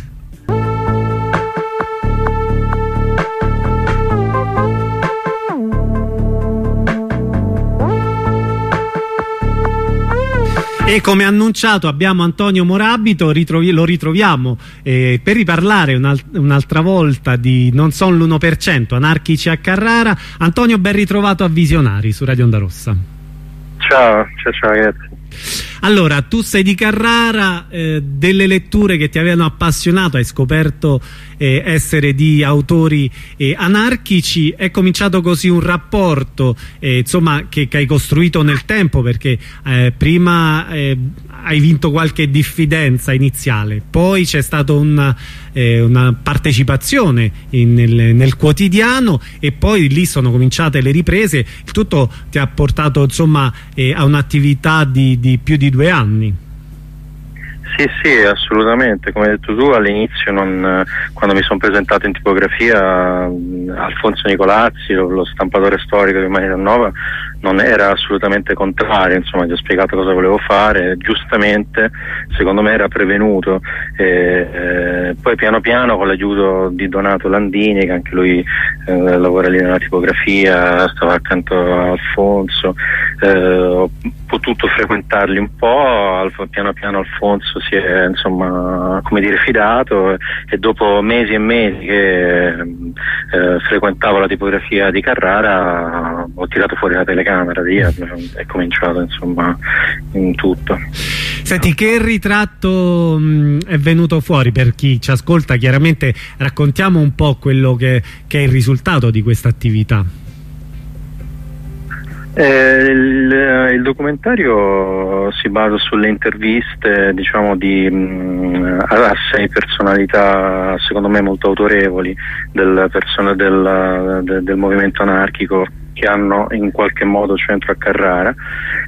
E come annunciato abbiamo Antonio Morabito, lo ritroviamo per riparlare un'altra volta di Non son l'1%, anarchici a Carrara. Antonio, ben ritrovato a Visionari su Radio Onda Rossa. Ciao ragazzi. Allora, tu sei di Carrara, delle letture che ti avevano appassionato, hai scoperto essere di autori anarchici, è cominciato così un rapporto insomma che hai costruito nel tempo, perché prima hai vinto qualche diffidenza iniziale, poi c'è stata una partecipazione nel quotidiano, e poi lì sono cominciate le riprese. Il tutto ti ha portato insomma a un'attività di più di 2 anni. Sì, assolutamente, come hai detto tu all'inizio, quando mi sono presentato in tipografia, Alfonso Nicolazzi, lo stampatore storico di Maglia Nova, non era assolutamente contrario, insomma gli ho spiegato cosa volevo fare, giustamente secondo me era prevenuto, poi piano piano con l'aiuto di Donato Landini, che anche lui lavora lì nella tipografia, stava accanto a Alfonso, ho potuto frequentarli un po', piano piano Alfonso si è insomma come dire fidato, e dopo mesi e mesi che frequentavo la tipografia di Carrara ho tirato fuori la telecamera via e cominciato insomma in tutto. Senti, che ritratto è venuto fuori per chi ci ascolta? Chiaramente raccontiamo un po' quello che è il risultato di questa attività. Il documentario si basa sulle interviste, diciamo, a 6 personalità secondo me molto autorevoli del movimento anarchico che hanno in qualche modo centro a Carrara,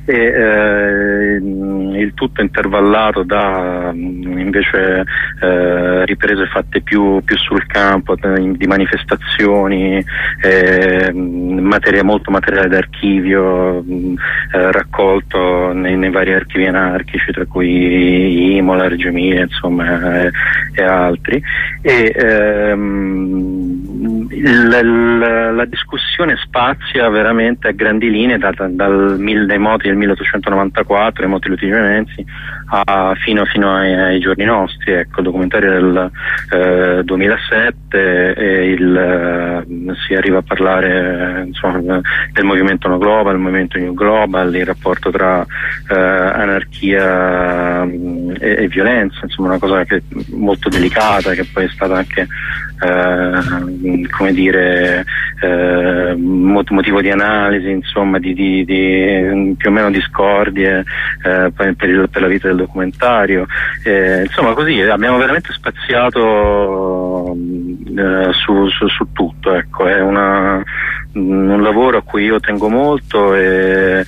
e il tutto intervallato da invece riprese fatte più sul campo, di manifestazioni, molto materiale d'archivio raccolto nei vari archivi anarchici, tra cui Imola, Reggio Emilia, insomma, e altri, e la discussione spazia veramente a grandi linee dai moti del 1894, i moti lutigionensi, fino ai giorni nostri. Ecco, il documentario del 2007 si arriva a parlare insomma, del movimento No Global, il movimento New Global, il rapporto tra anarchia e violenza, insomma una cosa che molto delicata, che poi è stata anche come dire motivo di analisi, insomma di più o meno discordie per la vita del documentario, insomma così abbiamo veramente spaziato su tutto, ecco. È un lavoro a cui io tengo molto, e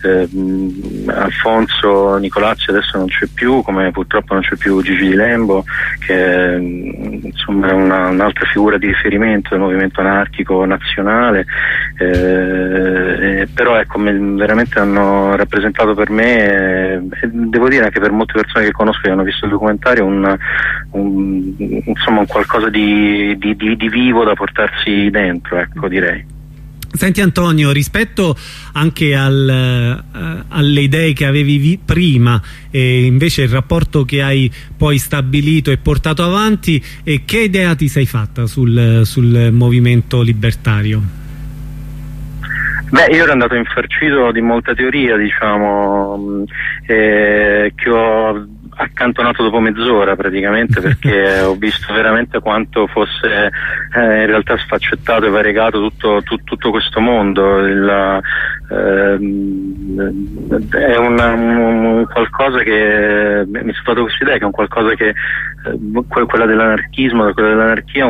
Alfonso Nicolazzi adesso non c'è più, come purtroppo non c'è più Gigi Di Lembo, che insomma è un'altra figura di riferimento del movimento anarchico nazionale, però ecco, veramente hanno rappresentato per me, e devo dire anche per molte persone che conosco che hanno visto il documentario, insomma un qualcosa di vivo da portarsi dentro, ecco, direi. Senti Antonio, rispetto anche alle idee che avevi prima e invece il rapporto che hai poi stabilito e portato avanti, che idea ti sei fatta sul movimento libertario? Beh, io ero andato infarcito di molta teoria, diciamo, che ho accantonato dopo mezz'ora praticamente, perché ho visto veramente quanto fosse in realtà sfaccettato e variegato tutto questo mondo. È un qualcosa che mi è fatto questa idea, che è un qualcosa che quella dell'anarchismo, quella dell'anarchia,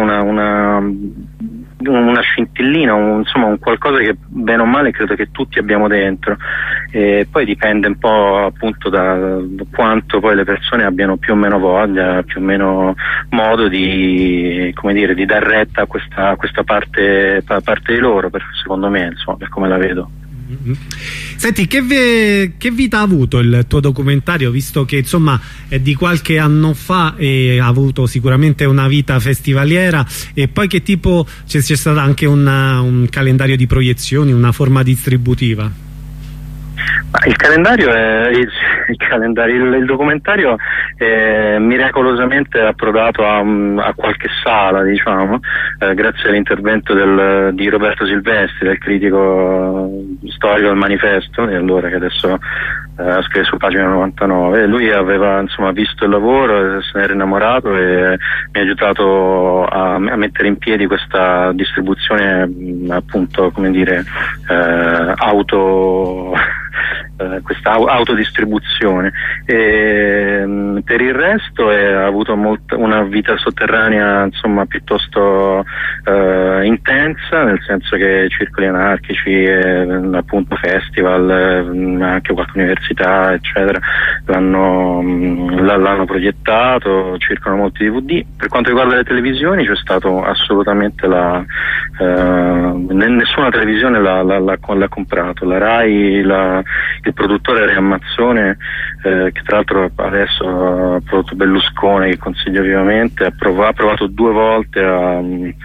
una scintillina, insomma un qualcosa che bene o male credo che tutti abbiamo dentro, e poi dipende un po' appunto da quanto poi le persone abbiano più o meno voglia, più o meno modo di, come dire, di dar retta a questa parte di loro, secondo me, insomma, per come la vedo. Senti, che vita ha avuto il tuo documentario, visto che insomma è di qualche anno fa e ha avuto sicuramente una vita festivaliera, e poi che tipo c'è stato anche un calendario di proiezioni, una forma distributiva? Il calendario il documentario è miracolosamente approdato a qualche sala, diciamo, grazie all'intervento di Roberto Silvestri, del critico storico del Manifesto, di allora, che adesso scrive su pagina 99. Lui aveva insomma visto il lavoro, se ne era innamorato e mi ha aiutato a mettere in piedi questa distribuzione, appunto, come dire, questa autodistribuzione. Per il resto ha avuto una vita sotterranea, insomma, piuttosto intensa, nel senso che circoli anarchici, appunto festival, anche qualche università eccetera l'hanno proiettato, circolano molti DVD. Per quanto riguarda le televisioni c'è stato assolutamente nessuna televisione l'ha comprato. La Rai, il produttore Rea Mazzone, che tra l'altro adesso ha prodotto Berlusconi, che consiglio vivamente, ha provato 2 volte a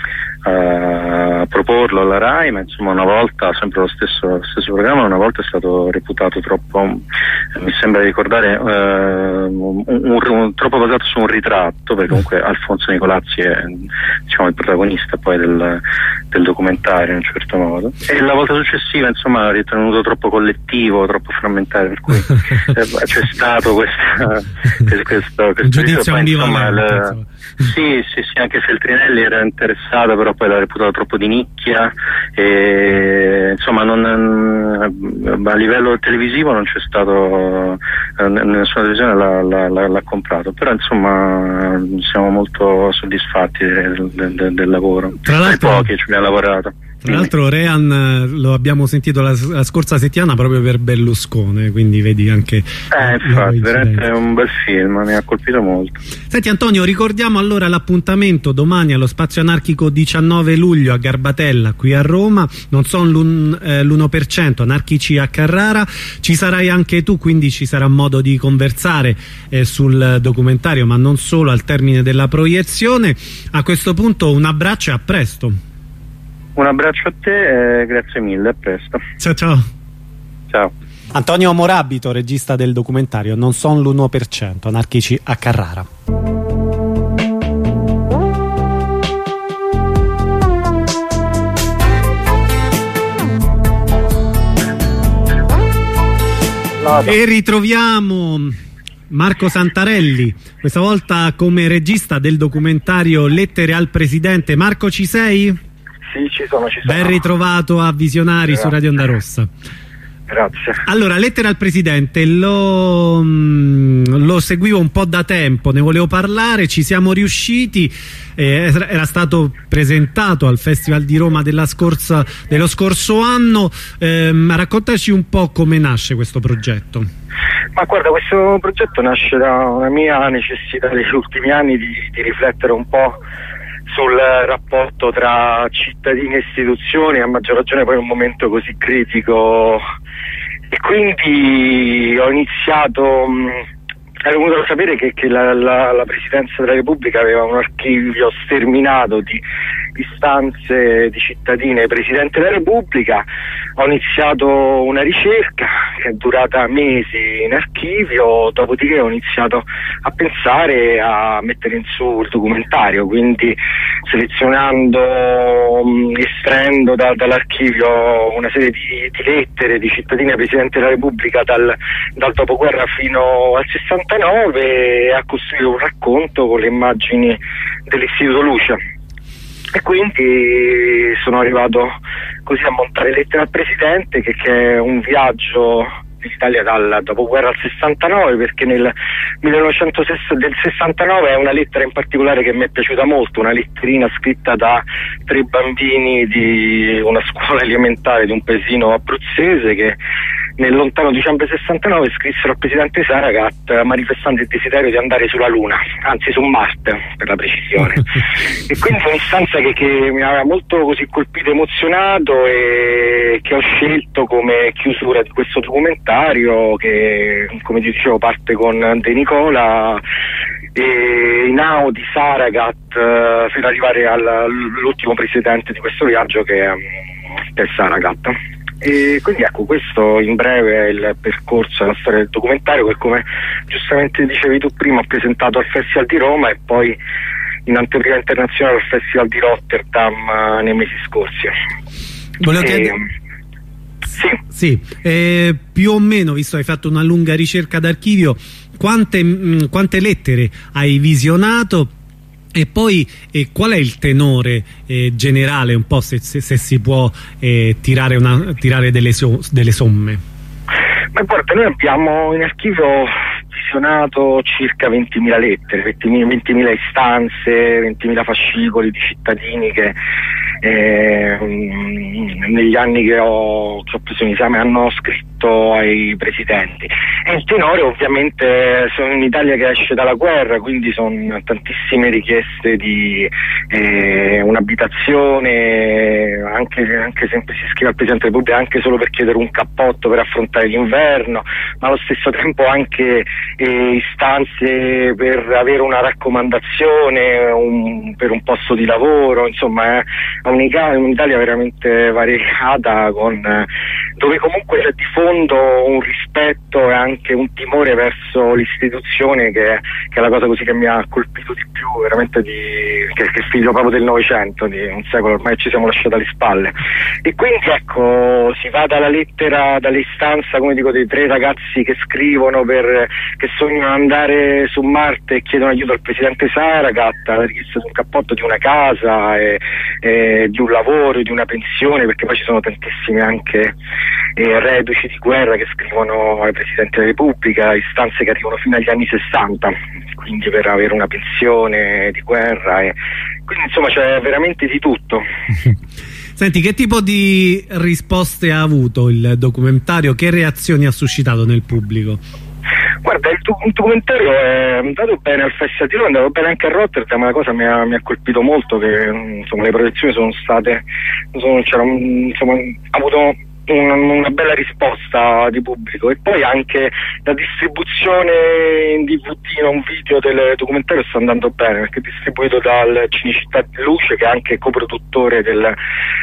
proporlo alla Rai, ma insomma una volta, sempre lo stesso programma, una volta è stato reputato troppo, mi sembra di ricordare, troppo basato su un ritratto, perché comunque Alfonso Nicolazzi è, diciamo, il protagonista poi del documentario in un certo modo, e la volta successiva insomma l'ha ritenuto troppo collettivo, troppo frammentario, per cui c'è stato questo giudizio ambivalente. Sì, anche Feltrinelli era interessato, però poi l'ha reputato troppo di nicchia, e insomma a livello televisivo non c'è stato, nessuna televisione l'ha comprato, però insomma siamo molto soddisfatti del lavoro. Tra l'altro, pochi ci abbiamo lavorato. Tra l'altro Rehan lo abbiamo sentito la scorsa settimana proprio per Berlusconi, quindi vedi anche infatti veramente è un bel film, mi ha colpito molto. Senti Antonio, ricordiamo allora l'appuntamento domani allo Spazio Anarchico 19 luglio a Garbatella qui a Roma, non sono l'1%, anarchici a Carrara, ci sarai anche tu, quindi ci sarà modo di conversare sul documentario, ma non solo, al termine della proiezione. A questo punto un abbraccio e a presto. Un abbraccio a te e grazie mille, a presto. Ciao ciao. Ciao. Antonio Morabito, regista del documentario Non son l'1%, anarchici a Carrara. E ritroviamo Marco Santarelli, questa volta come regista del documentario Lettere al Presidente. Marco, ci sei? Sì, ci sono. Ben ritrovato a Visionari. Grazie. Su Radio Onda Rossa. Grazie. Allora, Lettere al Presidente lo seguivo un po' da tempo, ne volevo parlare, ci siamo riusciti, era stato presentato al Festival di Roma dello scorso anno. Raccontaci un po' come nasce questo progetto. Ma guarda, questo progetto nasce da una mia necessità degli ultimi anni di riflettere un po' sul rapporto tra cittadini e istituzioni, a maggior ragione poi in un momento così critico, e quindi ho iniziato, ero venuto a sapere che la Presidenza della Repubblica aveva un archivio sterminato di istanze di cittadini ai Presidente della Repubblica. Ho iniziato una ricerca che è durata mesi in archivio, dopodiché ho iniziato a pensare a mettere in su il documentario, quindi selezionando, estraendo dall'archivio una serie di lettere di cittadini ai Presidente della Repubblica dal dopoguerra fino al 69, e a costruire un racconto con le immagini dell'Istituto Luce. E quindi sono arrivato così a montare Lettere al Presidente, che è un viaggio dell'Italia dal dopoguerra al 69, perché nel 1969 è una lettera in particolare che mi è piaciuta molto, una letterina scritta da 3 bambini di una scuola elementare di un paesino abruzzese, che nel lontano dicembre 69 scrissero al presidente Saragat manifestando il desiderio di andare sulla Luna, anzi su Marte per la precisione. E quindi un'istanza che mi aveva molto così colpito e emozionato, e che ho scelto come chiusura di questo documentario, che come ti dicevo parte con De Nicola e Inao di Saragat, fino ad arrivare all'ultimo presidente di questo viaggio che è Saragat. E quindi ecco, questo in breve è il percorso della storia del documentario, che come giustamente dicevi tu prima ho presentato al Festival di Roma e poi in anteprima internazionale al Festival di Rotterdam nei mesi scorsi. Volevo chiedere... Sì. Più o meno, visto che hai fatto una lunga ricerca d'archivio, quante lettere hai visionato? E poi qual è il tenore generale, un po' se si può tirare delle somme? Ma guarda, noi abbiamo in archivio visionato circa 20.000 lettere, 20.000 istanze, 20.000 fascicoli di cittadini che negli anni che ho preso in esame hanno scritto ai presidenti. E il tenore ovviamente, sono in Italia che esce dalla guerra, quindi sono tantissime richieste di un'abitazione, anche se si scrive al Presidente della Repubblica anche solo per chiedere un cappotto per affrontare l'inverno, ma allo stesso tempo anche istanze per avere una raccomandazione per un posto di lavoro. Insomma, è un'Italia veramente variegata, dove comunque c'è di fondo un rispetto e anche un timore verso l'istituzione, che è la cosa così che mi ha colpito di più, veramente, che è figlio proprio del Novecento, di un secolo ormai ci siamo lasciati alle spalle. E quindi ecco, si va dalla lettera, dall'istanza, come dico, dei 3 ragazzi che scrivono che sognano andare su Marte e chiedono aiuto al presidente Saragat, alla richiesta di un cappotto, di una casa, di un lavoro, di una pensione, perché poi ci sono tantissimi anche reduci di guerra che scrivono ai Presidenti della Repubblica, istanze che arrivano fino agli anni 60, quindi per avere una pensione di guerra, quindi insomma c'è veramente di tutto. Senti, che tipo di risposte ha avuto il documentario? Che reazioni ha suscitato nel pubblico? Guarda, il documentario è andato bene al Festival di Roma, è andato bene anche a Rotterdam. La cosa mi ha colpito molto, che insomma le proiezioni sono state, ha avuto una bella risposta di pubblico, e poi anche la distribuzione in DVD, un video del documentario sta andando bene, perché è distribuito dal Cinecittà Luce, che è anche coproduttore del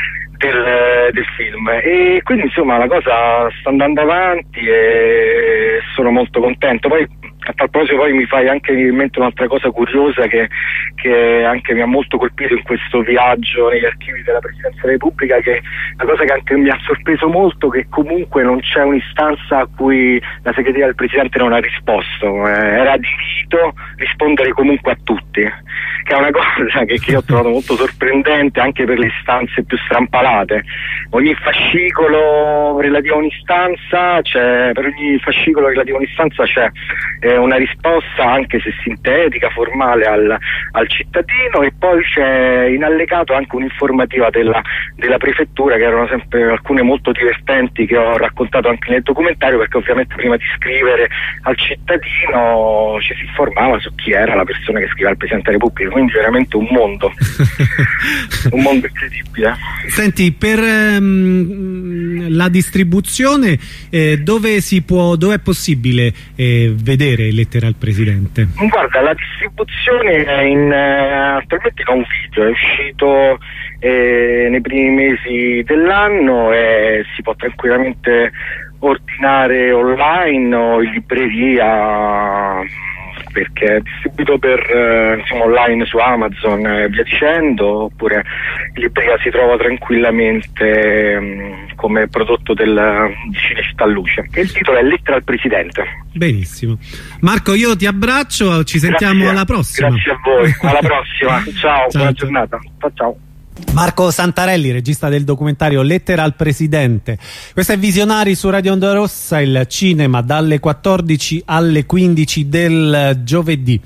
film, e quindi insomma la cosa sta andando avanti e sono molto contento. Poi a tal proposito poi mi fai anche in mente un'altra cosa curiosa che anche mi ha molto colpito in questo viaggio negli archivi della Presidenza della Repubblica, che la cosa che anche mi ha sorpreso molto, che comunque non c'è un'istanza a cui la segreteria del Presidente non ha risposto, era adibito rispondere comunque a tutti, che è una cosa che io ho trovato molto sorprendente anche per le istanze più strampalate. Ogni fascicolo relativo a un'istanza per ogni fascicolo relativo a un'istanza c'è una risposta, anche se sintetica, formale al cittadino, e poi c'è in allegato anche un'informativa della prefettura, che erano sempre alcune molto divertenti, che ho raccontato anche nel documentario, perché ovviamente prima di scrivere al cittadino ci si informava su chi era la persona che scriveva al Presidente della Repubblica, quindi veramente un mondo un mondo incredibile. Senti, per la distribuzione dove è possibile vedere Lettera al Presidente? Guarda, la distribuzione è attualmente in un video, è uscito nei primi mesi dell'anno e si può tranquillamente ordinare online o in libreria, perché è distribuito online su Amazon e via dicendo, oppure in libreria si trova tranquillamente come prodotto di Cinecittà Luce. E il titolo è Lettera al Presidente. Benissimo. Marco, io ti abbraccio, ci sentiamo alla prossima. Grazie a voi, alla prossima. Ciao, buona giornata. Ciao. Marco Santarelli, regista del documentario Lettera al Presidente. Questo è Visionari su Radio Onda Rossa, il cinema dalle 14 alle 15 del giovedì.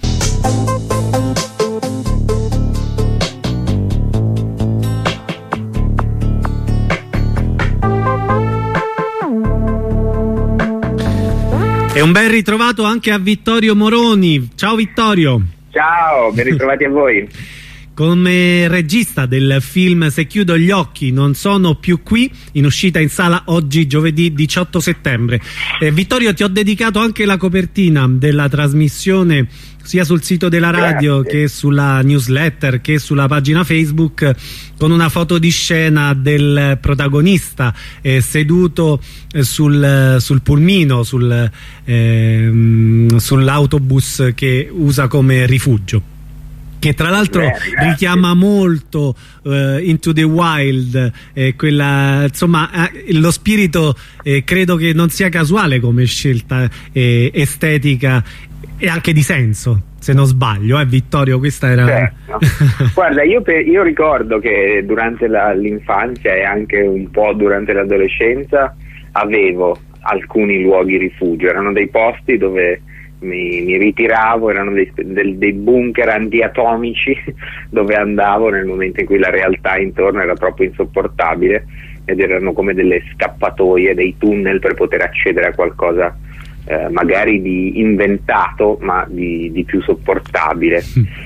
E un ben ritrovato anche a Vittorio Moroni. Ciao Vittorio. Ciao, ben ritrovati a voi. Come regista del film Se chiudo gli occhi non sono più qui, in uscita in sala oggi giovedì 18 settembre. Vittorio, ti ho dedicato anche la copertina della trasmissione sia sul sito della radio che sulla newsletter che sulla pagina Facebook, con una foto di scena del protagonista seduto sul pulmino, sull'autobus che usa come rifugio, che tra l'altro richiama molto Into the Wild, lo spirito credo che non sia casuale come scelta estetica e anche di senso, se non sbaglio, Vittorio, questa era... Certo. Guarda, io ricordo che durante l'infanzia e anche un po' durante l'adolescenza avevo alcuni luoghi rifugio, erano dei posti dove mi ritiravo, erano dei bunker antiatomici dove andavo nel momento in cui la realtà intorno era troppo insopportabile, ed erano come delle scappatoie, dei tunnel per poter accedere a qualcosa magari di inventato ma di più sopportabile.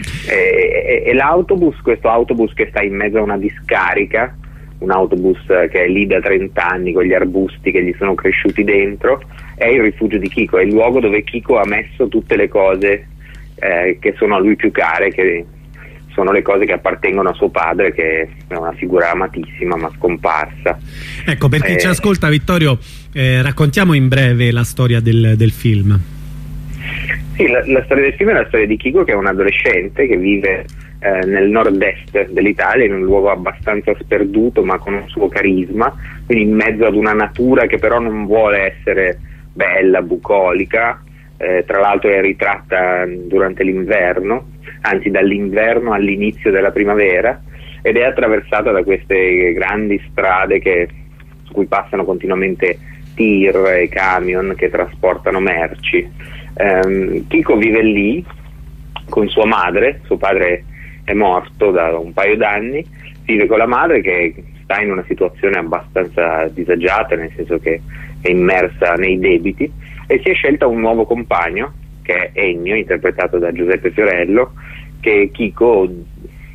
E l'autobus, questo autobus che sta in mezzo a una discarica, un autobus che è lì da 30 anni con gli arbusti che gli sono cresciuti dentro, è il rifugio di Chico, è il luogo dove Chico ha messo tutte le cose che sono a lui più care, che sono le cose che appartengono a suo padre, che è una figura amatissima ma scomparsa. Ecco, per chi ci ascolta, Vittorio, raccontiamo in breve la storia del film. Sì, la storia del film è la storia di Chico, che è un adolescente che vive nel nord-est dell'Italia, in un luogo abbastanza sperduto ma con un suo carisma, quindi in mezzo ad una natura che però non vuole essere bella, bucolica. Tra l'altro è ritratta durante l'inverno, anzi dall'inverno all'inizio della primavera, ed è attraversata da queste grandi strade su cui passano continuamente tir e camion che trasportano merci. Chico vive lì con sua madre, suo padre è morto da un paio d'anni, vive con la madre che sta in una situazione abbastanza disagiata, nel senso che è immersa nei debiti, e si è scelta un nuovo compagno che è Ennio, interpretato da Giuseppe Fiorello, che Chico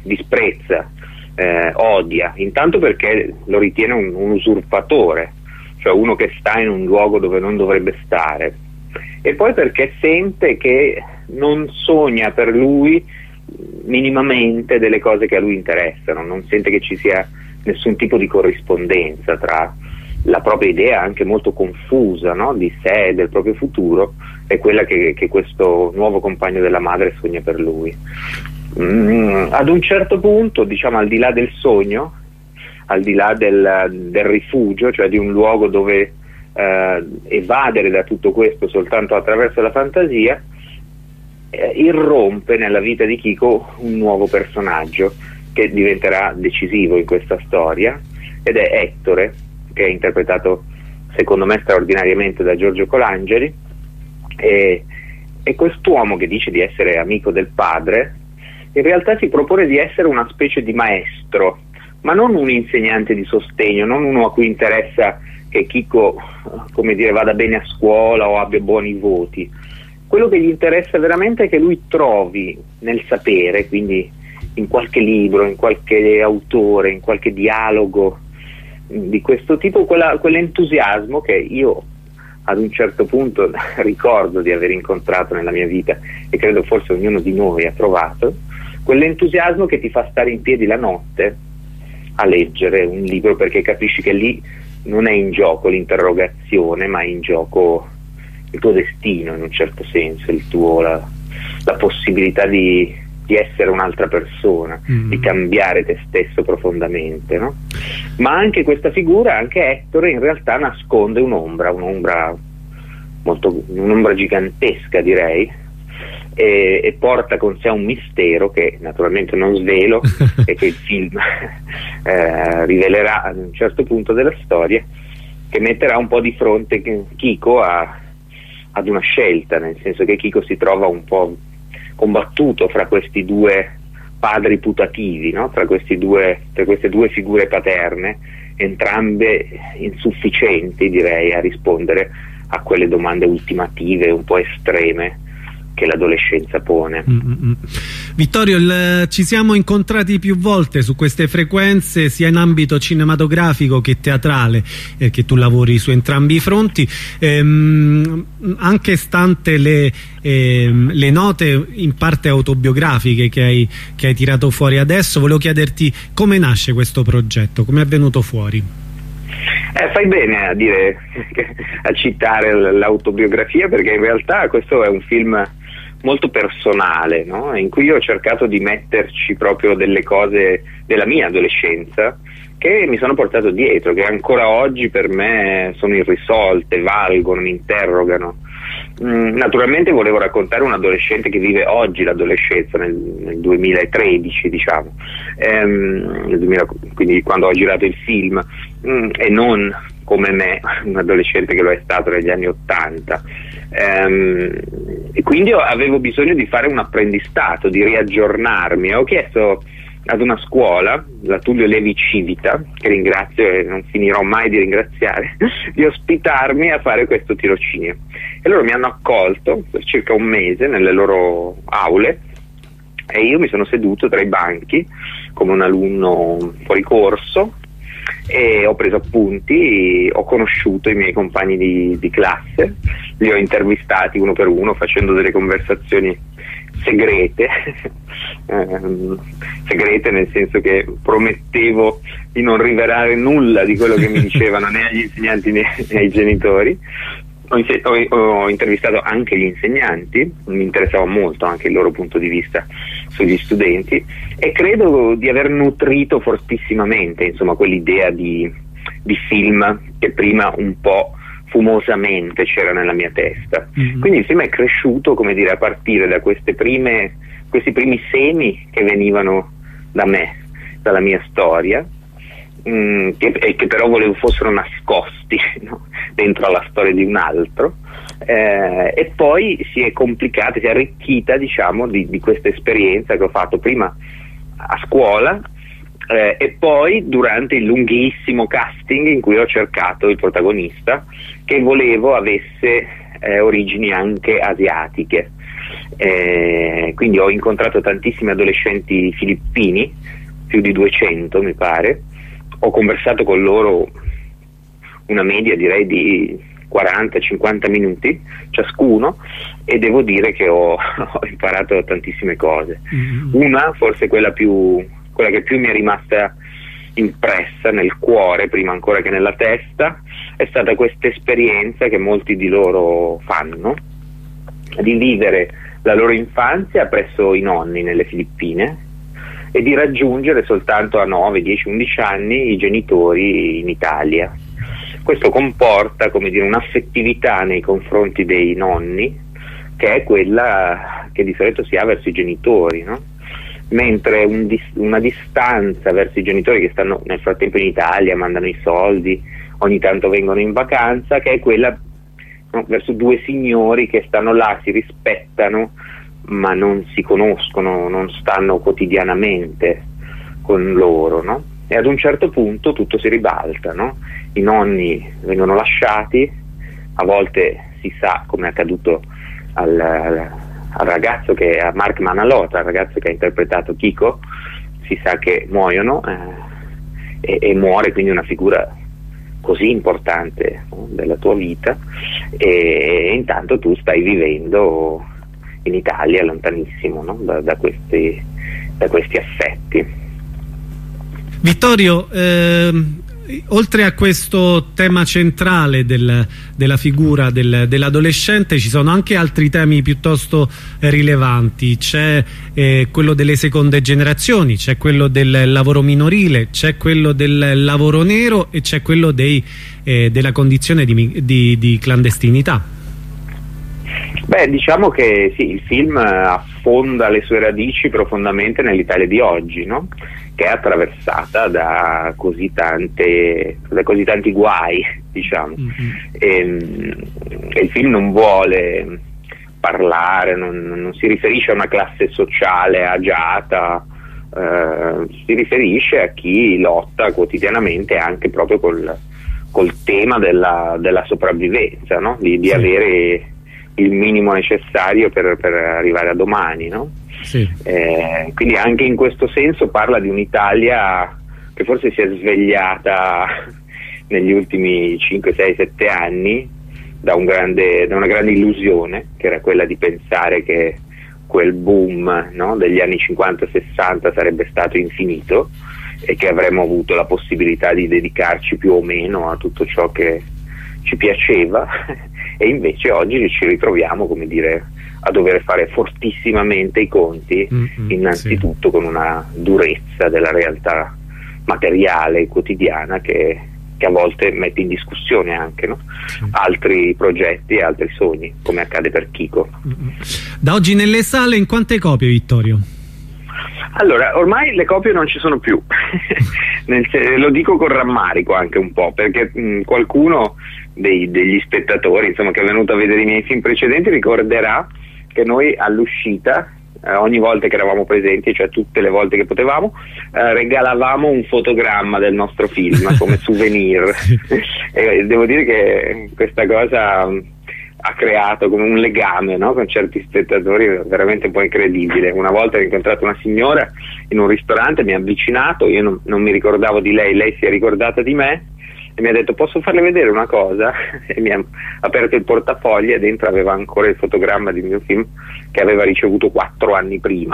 disprezza, odia, intanto perché lo ritiene un usurpatore, cioè uno che sta in un luogo dove non dovrebbe stare, e poi perché sente che non sogna per lui minimamente delle cose che a lui interessano, non sente che ci sia nessun tipo di corrispondenza tra la propria idea anche molto confusa, no, di sé e del proprio futuro e quella che questo nuovo compagno della madre sogna per lui. Ad un certo punto, diciamo, al di là del sogno, al di là del rifugio, cioè di un luogo dove evadere da tutto questo soltanto attraverso la fantasia, irrompe nella vita di Chico un nuovo personaggio che diventerà decisivo in questa storia, ed è Ettore, che è interpretato secondo me straordinariamente da Giorgio Colangeli, e quest'uomo che dice di essere amico del padre in realtà si propone di essere una specie di maestro, ma non un insegnante di sostegno, non uno a cui interessa che Chico, come dire, vada bene a scuola o abbia buoni voti. Quello che gli interessa veramente è che lui trovi nel sapere, quindi in qualche libro, in qualche autore, in qualche dialogo di questo tipo, quell'entusiasmo che io ad un certo punto ricordo di aver incontrato nella mia vita, e credo forse ognuno di noi ha trovato, quell'entusiasmo che ti fa stare in piedi la notte a leggere un libro, perché capisci che lì non è in gioco l'interrogazione, ma è in gioco il tuo destino, in un certo senso, la possibilità di essere un'altra persona, di cambiare te stesso profondamente, no? Ma anche questa figura, anche Ettore, in realtà nasconde un'ombra gigantesca, direi, e porta con sé un mistero che naturalmente non svelo e che il film rivelerà ad un certo punto della storia, che metterà un po' di fronte Chico ad una scelta, nel senso che Chico si trova un po' combattuto fra questi due padri putativi, no? tra queste due figure paterne, entrambe insufficienti, direi, a rispondere a quelle domande ultimative, un po' estreme, che l'adolescenza pone. Vittorio, ci siamo incontrati più volte su queste frequenze, sia in ambito cinematografico che teatrale, che tu lavori su entrambi i fronti, anche stante le note in parte autobiografiche che hai tirato fuori adesso. Volevo chiederti come nasce questo progetto, come è venuto fuori? Fai bene a citare l'autobiografia, perché in realtà questo è un film molto personale, no? In cui io ho cercato di metterci proprio delle cose della mia adolescenza che mi sono portato dietro, che ancora oggi per me sono irrisolte, valgono, mi interrogano. Naturalmente volevo raccontare un adolescente che vive oggi l'adolescenza nel 2013, diciamo, quindi quando ho girato il film, e non come me, un adolescente che lo è stato negli anni '80, e quindi avevo bisogno di fare un apprendistato, di riaggiornarmi, e ho chiesto ad una scuola, la Tullio Levi Civita, che ringrazio e non finirò mai di ringraziare, di ospitarmi a fare questo tirocinio, e loro mi hanno accolto per circa un mese nelle loro aule, e io mi sono seduto tra i banchi come un alunno fuori corso e ho preso appunti, ho conosciuto i miei compagni di classe, li ho intervistati uno per uno facendo delle conversazioni segrete, segrete nel senso che promettevo di non rivelare nulla di quello che mi dicevano né agli insegnanti né ai genitori. Ho intervistato anche gli insegnanti, mi interessava molto anche il loro punto di vista sugli studenti, e credo di aver nutrito fortissimamente, insomma, quell'idea di film che prima un po' fumosamente c'era nella mia testa. Quindi il film è cresciuto, come dire, a partire da questi primi semi che venivano da me, dalla mia storia, che però volevo fossero nascosti, no? Dentro alla storia di un altro, e poi si è complicata, si è arricchita, diciamo, di questa esperienza che ho fatto prima a scuola, e poi durante il lunghissimo casting in cui ho cercato il protagonista, che volevo avesse origini anche asiatiche. Quindi ho incontrato tantissimi adolescenti filippini, più di 200 mi pare, ho conversato con loro una media direi di 40-50 minuti ciascuno, e devo dire che ho imparato tantissime cose. Una, forse quella che più mi è rimasta impressa nel cuore prima ancora che nella testa, è stata questa esperienza che molti di loro fanno di vivere la loro infanzia presso i nonni nelle Filippine e di raggiungere soltanto a 9, 10, 11 anni i genitori in Italia. Questo comporta, come dire, un'affettività nei confronti dei nonni che è quella che di solito si ha verso i genitori, no? Mentre una distanza verso i genitori che stanno nel frattempo in Italia, mandano i soldi, ogni tanto vengono in vacanza, che è quella, no, verso due signori che stanno là, si rispettano ma non si conoscono, non stanno quotidianamente con loro, no? E ad un certo punto tutto si ribalta, no? I nonni vengono lasciati, a volte si sa, come è accaduto al ragazzo a Mark Manalota, al ragazzo che ha interpretato Kiko, si sa che muoiono e muore quindi una figura così importante, no, della tua vita, e intanto tu stai vivendo in Italia lontanissimo, no, da questi affetti. Vittorio, oltre a questo tema centrale della figura dell'adolescente, ci sono anche altri temi piuttosto rilevanti. C'è quello delle seconde generazioni, c'è quello del lavoro minorile, c'è quello del lavoro nero e c'è quello della condizione di clandestinità. Beh, diciamo che sì, il film affonda le sue radici profondamente nell'Italia di oggi, no? Che è attraversata da così tanti guai, diciamo. E il film non vuole parlare, non si riferisce a una classe sociale agiata, si riferisce a chi lotta quotidianamente anche proprio col tema della sopravvivenza, no? Di avere il minimo necessario per arrivare a domani, no? Sì. Quindi anche in questo senso parla di un'Italia che forse si è svegliata negli ultimi 5, 6, 7 anni da una grande illusione, che era quella di pensare che quel boom, no, degli anni 50-60 sarebbe stato infinito e che avremmo avuto la possibilità di dedicarci più o meno a tutto ciò che ci piaceva, e invece oggi ci ritroviamo, come dire, a dover fare fortissimamente i conti, innanzitutto con una durezza della realtà materiale e quotidiana che a volte mette in discussione anche, no? Altri progetti e altri sogni, come accade per Kiko. Da oggi nelle sale in quante copie, Vittorio? Allora, ormai le copie non ci sono più, lo dico con rammarico anche un po', perché qualcuno degli spettatori, insomma, che è venuto a vedere i miei film precedenti ricorderà che noi all'uscita, ogni volta che eravamo presenti, cioè tutte le volte che potevamo, regalavamo un fotogramma del nostro film come souvenir. E devo dire che questa cosa ha creato come un legame, no, con certi spettatori veramente un po' incredibile. Una volta ho incontrato una signora in un ristorante, mi ha avvicinato, io non mi ricordavo di lei si è ricordata di me e mi ha detto: posso farle vedere una cosa? E mi ha aperto il portafoglio e dentro aveva ancora il fotogramma di mio film che aveva ricevuto 4 anni prima.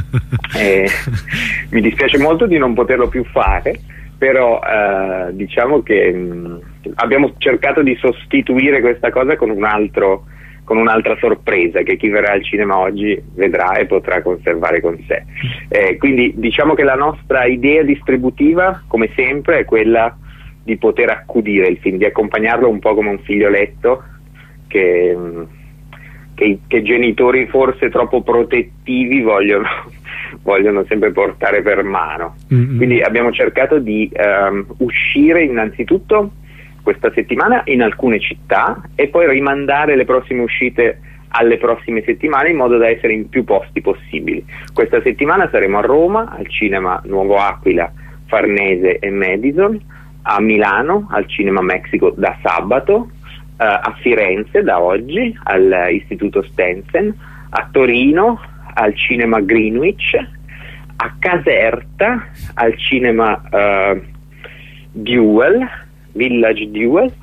Mi dispiace molto di non poterlo più fare, però diciamo che abbiamo cercato di sostituire questa cosa con un'altra sorpresa che chi verrà al cinema oggi vedrà e potrà conservare con sé. Quindi diciamo che la nostra idea distributiva, come sempre, è quella di poter accudire il film, di accompagnarlo un po' come un figlioletto che genitori forse troppo protettivi vogliono sempre portare per mano. Quindi abbiamo cercato di uscire innanzitutto questa settimana in alcune città e poi rimandare le prossime uscite alle prossime settimane in modo da essere in più posti possibili. Questa settimana saremo a Roma, al cinema Nuovo Aquila, Farnese e Madison, a Milano, al cinema Mexico da sabato, a Firenze da oggi, all'Istituto Stensen, a Torino, al cinema Greenwich, a Caserta, al cinema Village Duel,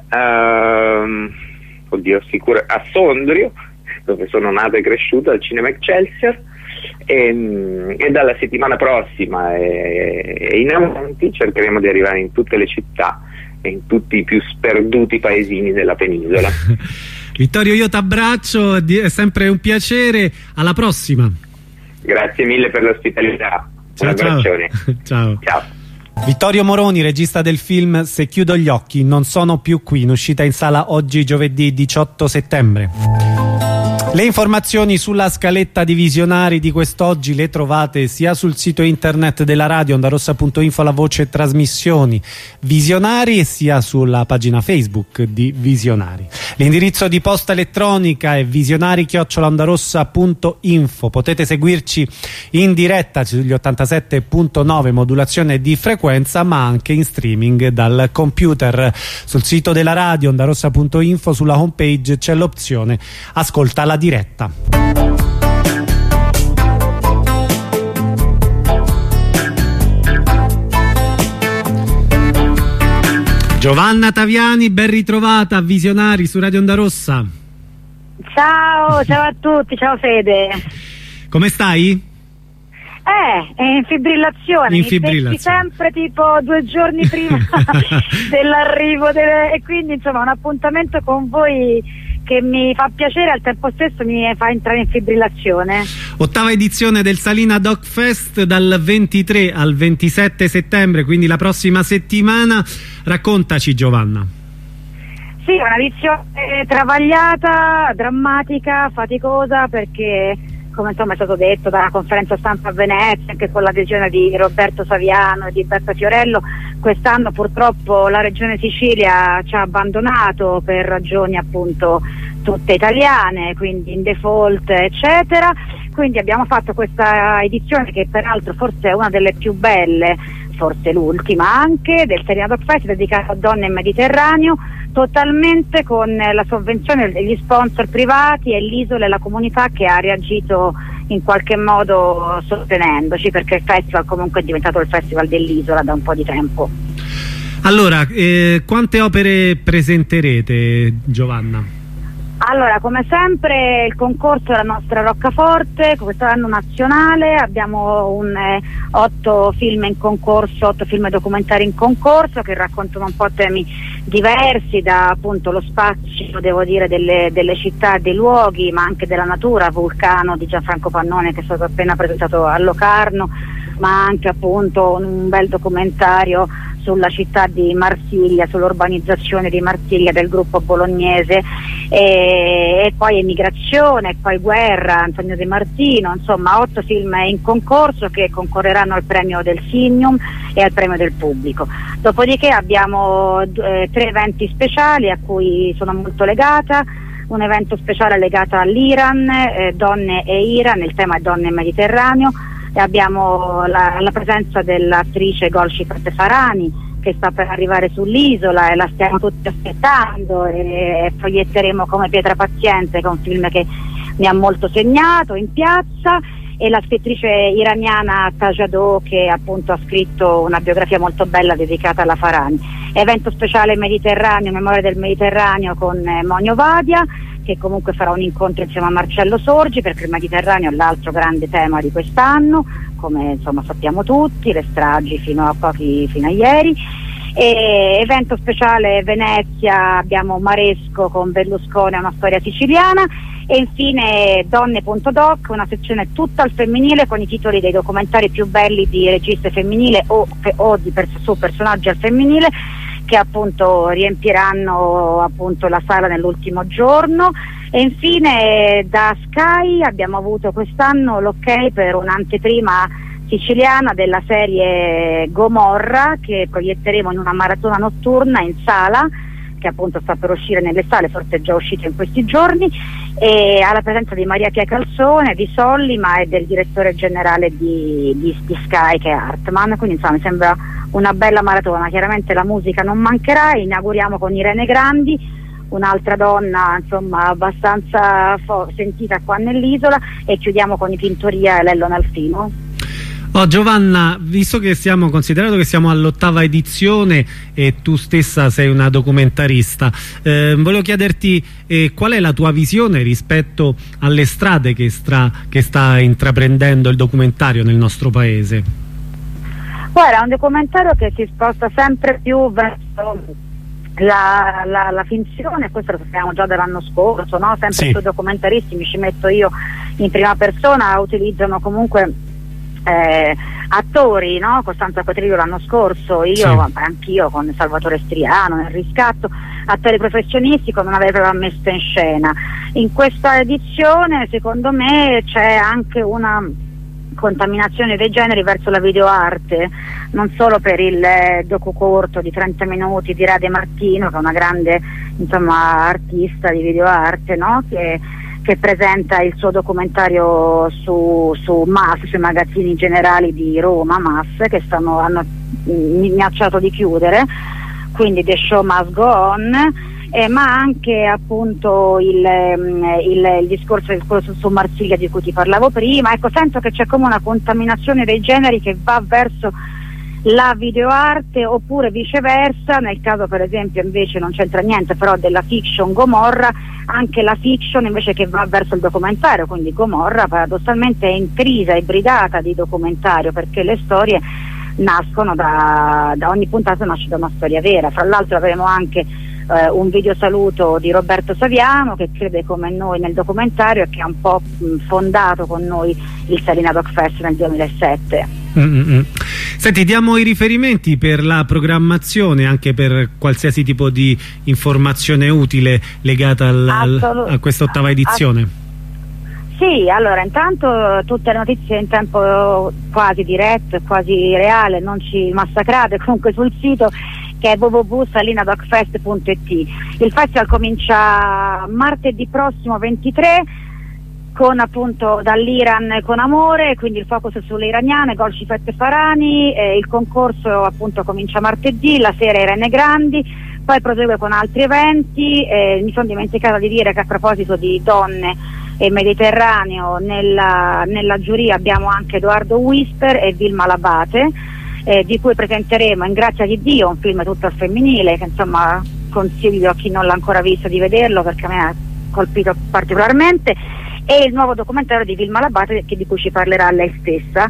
a Sondrio, dove sono nato e cresciuto, al Cinema Excelsior, e dalla settimana prossima e in avanti cercheremo di arrivare in tutte le città e in tutti i più sperduti paesini della penisola. Vittorio, io t'abbraccio, è sempre un piacere, alla prossima. Grazie mille per l'ospitalità. Un abbraccione. Ciao. Ciao. Vittorio Moroni, regista del film Se chiudo gli occhi non sono più qui, in uscita in sala oggi giovedì 18 settembre. Le informazioni sulla scaletta di Visionari di quest'oggi le trovate sia sul sito internet della radio ondarossa.info, la voce trasmissioni Visionari, sia sulla pagina Facebook di Visionari. L'indirizzo di posta elettronica è visionari@ondarossa.info. Potete seguirci in diretta sugli 87.9 modulazione di frequenza, ma anche in streaming dal computer. Sul sito della radio ondarossa.info, sulla homepage c'è l'opzione ascolta la diretta. Giovanna Taviani, ben ritrovata a Visionari su Radio Onda Rossa. Ciao a tutti, ciao Fede. Come stai? È in fibrillazione. Mi becchi sempre tipo 2 giorni prima dell'arrivo e quindi insomma un appuntamento con voi che mi fa piacere, al tempo stesso mi fa entrare in fibrillazione. 8ª edizione del Salina Doc Fest dal 23 al 27 settembre, quindi la prossima settimana. Raccontaci, Giovanna. Sì, è una edizione travagliata, drammatica, faticosa, perché come insomma è stato detto dalla conferenza stampa a Venezia, anche con l'adesione di Roberto Saviano e di Beppe Fiorello, quest'anno purtroppo la regione Sicilia ci ha abbandonato per ragioni appunto tutte italiane, quindi in default eccetera, quindi abbiamo fatto questa edizione che peraltro forse è una delle più belle, forse l'ultima anche, del Salina Doc Fest, dedicato a donne in Mediterraneo, totalmente con la sovvenzione degli sponsor privati e l'Isola e la comunità che ha reagito in qualche modo sostenendoci, perché il festival comunque è diventato il festival dell'Isola da un po' di tempo. Allora, quante opere presenterete, Giovanna? Allora, come sempre il concorso è la nostra roccaforte, quest'anno nazionale, abbiamo 8 film in concorso, 8 film documentari in concorso che raccontano un po' temi diversi, da appunto lo spazio, devo dire, delle città e dei luoghi, ma anche della natura, Vulcano di Gianfranco Pannone che è stato appena presentato a Locarno, ma anche appunto un bel documentario sulla città di Marsiglia, sull'urbanizzazione di Marsiglia del gruppo bolognese, e poi Emigrazione, e poi Guerra, Antonio De Martino, insomma 8 film in concorso che concorreranno al premio del Signum e al premio del pubblico. Dopodiché abbiamo 3 eventi speciali a cui sono molto legata. Un evento speciale legato all'Iran, donne e Iran, il tema è donne e Mediterraneo, e abbiamo la presenza dell'attrice Golshifteh Farahani che sta per arrivare sull'isola e la stiamo tutti aspettando, e proietteremo Come pietra paziente, che è un film che mi ha molto segnato, in piazza, e la scrittrice iraniana Tajadou che appunto ha scritto una biografia molto bella dedicata alla Farahani. Evento speciale Mediterraneo, memoria del Mediterraneo con Monio Vadia, che comunque farà un incontro insieme a Marcello Sorgi, perché il Mediterraneo è l'altro grande tema di quest'anno, come insomma sappiamo tutti, le stragi fino a ieri. E evento speciale Venezia, abbiamo Maresco con Berlusconi, una storia siciliana, e infine Donne.doc, una sezione tutta al femminile con i titoli dei documentari più belli di registe femminile o di personaggi al femminile, che appunto riempiranno appunto la sala nell'ultimo giorno. E infine da Sky abbiamo avuto quest'anno l'ok per un'anteprima siciliana della serie Gomorra, che proietteremo in una maratona notturna in sala, che appunto sta per uscire nelle sale, forse è già uscita in questi giorni, e alla presenza di Maria Pia Calzone, di Sollima e del direttore generale di Sky, che è Hartmann. Quindi insomma mi sembra una bella maratona. Chiaramente la musica non mancherà, inauguriamo con Irene Grandi, un'altra donna insomma abbastanza sentita qua nell'isola, e chiudiamo con i Tintoria e Lello Nalfino. Giovanna, visto che considerato che siamo all'8ª edizione e tu stessa sei una documentarista, volevo chiederti qual è la tua visione rispetto alle strade che sta intraprendendo il documentario nel nostro paese? Guarda, è un documentario che si sposta sempre più verso la finzione. Questo lo sappiamo già dall'anno scorso, no? Sempre più documentaristi, mi ci metto io in prima persona, utilizzano comunque attori, no? Costanza Quatrillo l'anno scorso, anch'io con Salvatore Striano nel Riscatto, attori professionisti con una vera messa in scena. In questa edizione secondo me c'è anche una contaminazione dei generi verso la videoarte, non solo per il docucorto di 30 minuti di Rade Martino, che è una grande artista di videoarte, no? che presenta il suo documentario su MAS, sui magazzini generali di Roma, MAS, che hanno minacciato di chiudere, quindi The Show Must Go On, ma anche appunto il discorso su Marsiglia di cui ti parlavo prima. Ecco, sento che c'è come una contaminazione dei generi che va verso la videoarte, oppure viceversa, nel caso per esempio invece non c'entra niente però della fiction Gomorra, anche la fiction invece che va verso il documentario, quindi Gomorra paradossalmente è intrisa, ibridata di documentario, perché le storie nascono da ogni puntata nasce da una storia vera. Fra l'altro avremo anche un video saluto di Roberto Saviano, che crede come noi nel documentario e che ha un po' fondato con noi il Salina Doc Fest nel 2007. Senti, diamo i riferimenti per la programmazione, anche per qualsiasi tipo di informazione utile legata a questa 8ª edizione. Sì, allora intanto tutte le notizie in tempo quasi diretto, quasi reale, non ci massacrate, comunque sul sito che è www.salinadocfest.it. Il festival comincia martedì prossimo 23 con appunto dall'Iran con amore, quindi il focus sulle iraniane, Golshifet Farani, il concorso appunto comincia martedì, la sera Irene Grandi, poi prosegue con altri eventi. Mi sono dimenticata di dire che a proposito di donne e Mediterraneo nella giuria abbiamo anche Edoardo Whisper e Vilma Labate, di cui presenteremo In grazia di Dio, un film tutto al femminile che insomma consiglio a chi non l'ha ancora visto di vederlo, perché a me ha colpito particolarmente, e il nuovo documentario di Vilma Labate di cui ci parlerà lei stessa.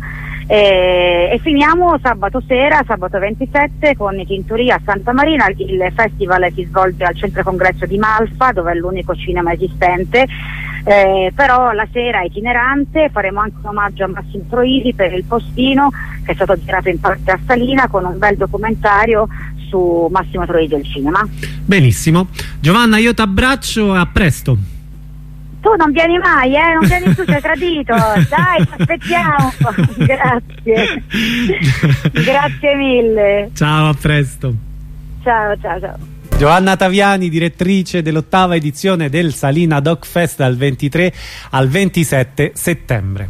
E finiamo sabato sera, sabato 27, con i Tintoria a Santa Marina. Il festival si svolge al centro congresso di Malfa, dove è l'unico cinema esistente, però la sera è itinerante. Faremo anche un omaggio a Massimo Troisi per Il Postino, che è stato girato in parte a Salina, con un bel documentario su Massimo Troisi del cinema. Benissimo, Giovanna, io ti abbraccio e a presto. Tu non vieni mai, non vieni tu, sei tradito. Dai, ti aspettiamo. Grazie. Grazie mille. Ciao, a presto. Ciao. Giovanna Taviani, direttrice dell'8ª edizione del Salina Doc Fest dal 23 al 27 settembre.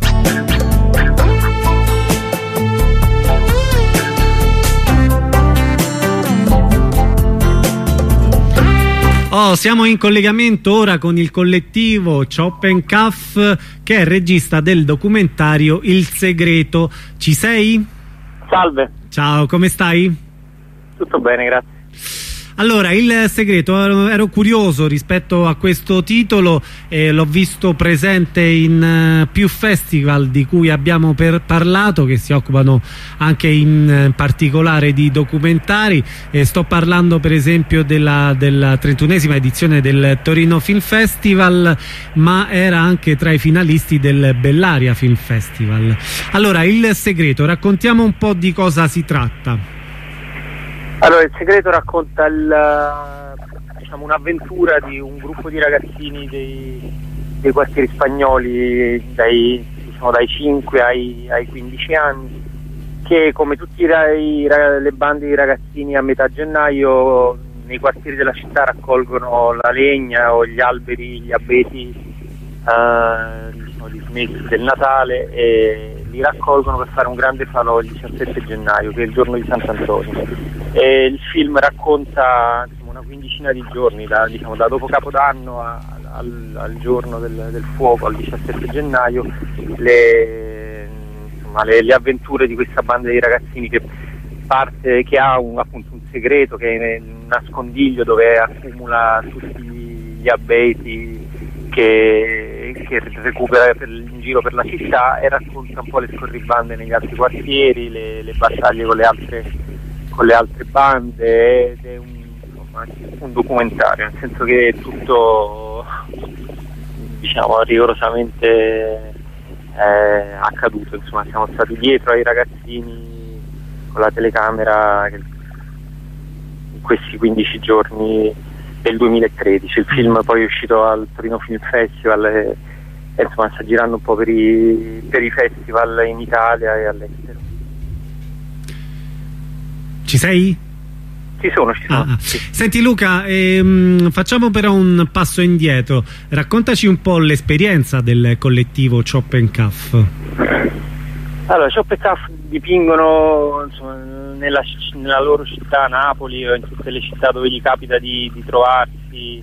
Siamo in collegamento ora con il collettivo Choppen Caff, che è il regista del documentario Il Segreto. Ci sei? Salve. Ciao, come stai? Tutto bene, grazie. Allora, Il Segreto, ero curioso rispetto a questo titolo, l'ho visto presente in più festival di cui abbiamo parlato, che si occupano anche in particolare di documentari. Sto parlando per esempio della 31esima edizione del Torino Film Festival, ma era anche tra i finalisti del Bellaria Film Festival. Allora, Il Segreto, raccontiamo un po' di cosa si tratta. Allora, Il Segreto racconta un'avventura di un gruppo di ragazzini dei quartieri spagnoli dai 5 ai 15 anni, che come tutte le bande di ragazzini a metà gennaio nei quartieri della città raccolgono la legna o gli alberi, gli abeti dismessi del Natale, e li raccolgono per fare un grande falò il 17 gennaio, che è il giorno di Sant'Antonio. Il film racconta una quindicina di giorni, da dopo Capodanno al giorno del fuoco, al 17 gennaio, insomma, le avventure di questa banda di ragazzini che ha appunto un segreto, che è un nascondiglio dove accumula tutti gli abeti che recupera in giro per la città, e racconta un po' le scorribande negli altri quartieri, le battaglie con le altre bande, ed è un documentario, nel senso che è tutto, diciamo, rigorosamente accaduto, insomma, siamo stati dietro ai ragazzini con la telecamera in questi 15 giorni del 2013. Il film poi è uscito al Torino Film Festival e insomma sta girando un po' per i festival in Italia e all'estero. Ci sei? Ci sono. Sì. Senti Luca, facciamo però un passo indietro, raccontaci un po' l'esperienza del collettivo Chop and Cuff. Allora, Chop and Cuff dipingono, insomma, nella loro città, Napoli, o in tutte le città dove gli capita di trovarsi,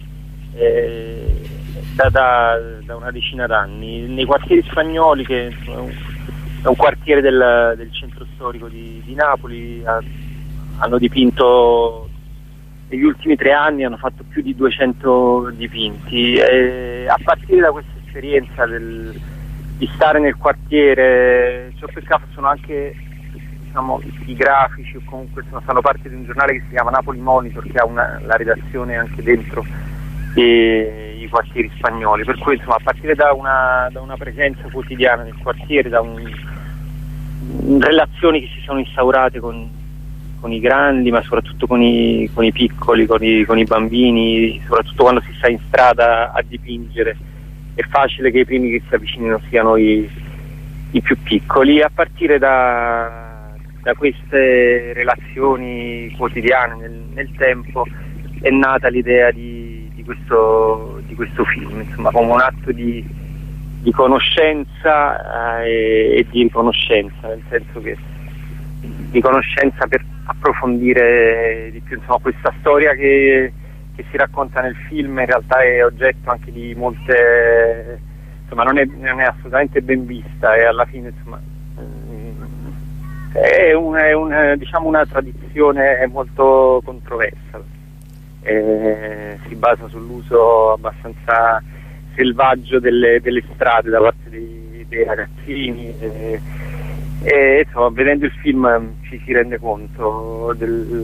da una decina d'anni. Nei quartieri spagnoli, che è un quartiere del centro storico di Napoli, hanno dipinto negli ultimi 3 anni, hanno fatto più di 200 dipinti, e a partire da questa esperienza di stare nel quartiere, Chop and Cuff sono anche, diciamo, i grafici, o comunque fanno parte di un giornale che si chiama Napoli Monitor, che ha la redazione anche dentro i quartieri spagnoli, per cui insomma a partire da una presenza quotidiana nel quartiere, relazioni che si sono instaurate con i grandi, ma soprattutto con i piccoli, con i bambini, soprattutto quando si sta in strada a dipingere, è facile che i primi che si avvicinino siano i più piccoli. A partire da queste relazioni quotidiane nel tempo è nata l'idea di questo film, insomma, come un atto di conoscenza e di riconoscenza, nel senso che di conoscenza per approfondire di più, insomma, questa storia che si racconta nel film in realtà è oggetto anche di molte, insomma, non è assolutamente ben vista, e alla fine, insomma, è diciamo una tradizione molto controversa, si basa sull'uso abbastanza selvaggio delle strade da parte dei ragazzini, e insomma, vedendo il film ci si rende conto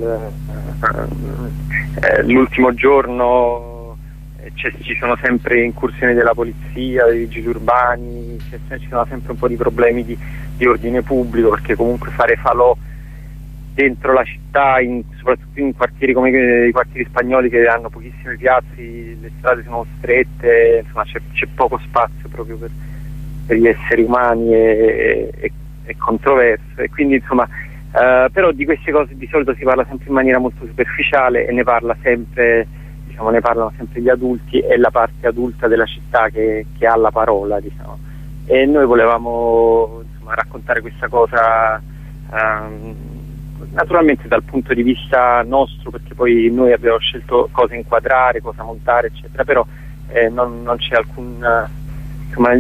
l'ultimo giorno ci sono sempre incursioni della polizia, dei vigili urbani, ci sono sempre un po' di problemi di ordine pubblico, perché comunque fare falò dentro la città, soprattutto in quartieri come i quartieri spagnoli, che hanno pochissime piazze, le strade sono strette, insomma c'è poco spazio proprio per gli esseri umani, è controverso, e quindi insomma però di queste cose di solito si parla sempre in maniera molto superficiale, e ne parlano sempre gli adulti, e la parte adulta della città che ha la parola, diciamo. E noi volevamo, insomma, raccontare questa cosa naturalmente dal punto di vista nostro, perché poi noi abbiamo scelto cosa inquadrare, cosa montare, eccetera, però non c'è alcun, insomma,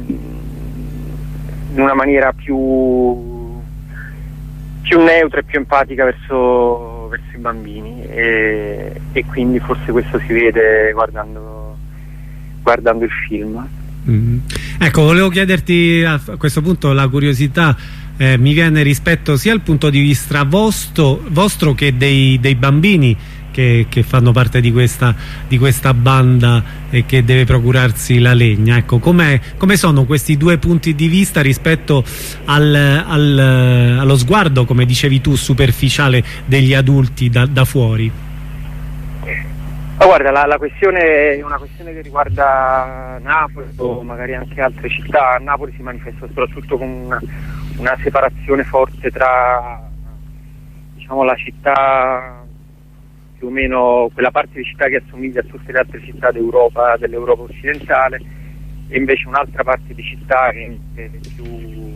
in una maniera più neutra e più empatica verso i bambini, e quindi forse questo si vede guardando il film. Ecco, volevo chiederti a questo punto, la curiosità mi viene rispetto sia al punto di vista vostro che dei bambini che fanno parte di questa banda e che deve procurarsi la legna. Ecco, come sono questi due punti di vista rispetto allo sguardo, come dicevi tu, superficiale degli adulti da fuori? Ma guarda, la questione è una questione che riguarda Napoli o magari anche altre città. A Napoli si manifesta soprattutto con una separazione forte tra, diciamo, la città, più o meno quella parte di città che assomiglia a tutte le altre città dell'Europa occidentale, e invece un'altra parte di città che è più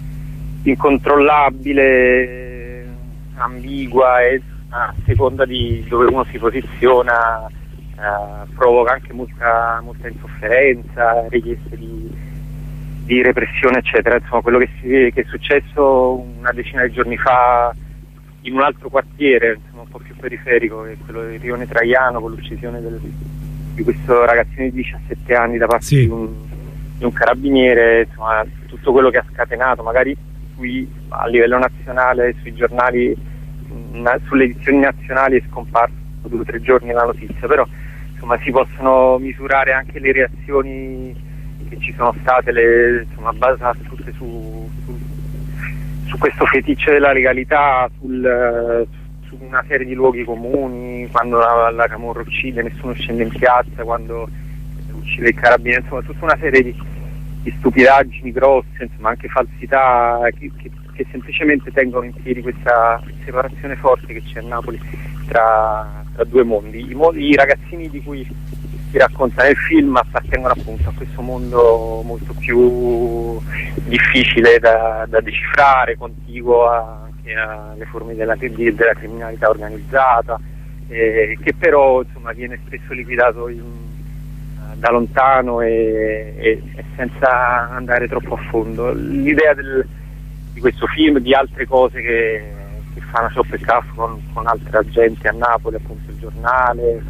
incontrollabile, ambigua, e a seconda di dove uno si posiziona provoca anche molta insofferenza, richieste di repressione eccetera. Insomma, quello che è successo una decina di giorni fa in un altro quartiere, insomma, un po' più periferico, che è quello di Rione Traiano, con l'uccisione di questo ragazzino di 17 anni da parte di un carabiniere, insomma, tutto quello che ha scatenato, magari a livello nazionale, sui giornali, sulle edizioni nazionali è scomparso 2 o 3 giorni la notizia, però insomma si possono misurare anche le reazioni che ci sono state, insomma, basate tutte su questo feticcio della legalità, su una serie di luoghi comuni. Quando la Camorra uccide nessuno scende in piazza, quando uccide il carabiniere, insomma tutta una serie di stupidaggini grosse, insomma anche falsità che semplicemente tengono in piedi questa separazione forte che c'è a Napoli tra due mondi. I ragazzini di cui si racconta nel film appartengono appunto a questo mondo molto più difficile da decifrare, contiguo anche alle forme della criminalità organizzata, che però insomma viene spesso liquidato da lontano e senza andare troppo a fondo. L'idea di questo film, di altre cose che fa una Shop e Caffè con altra gente a Napoli, appunto il giornale,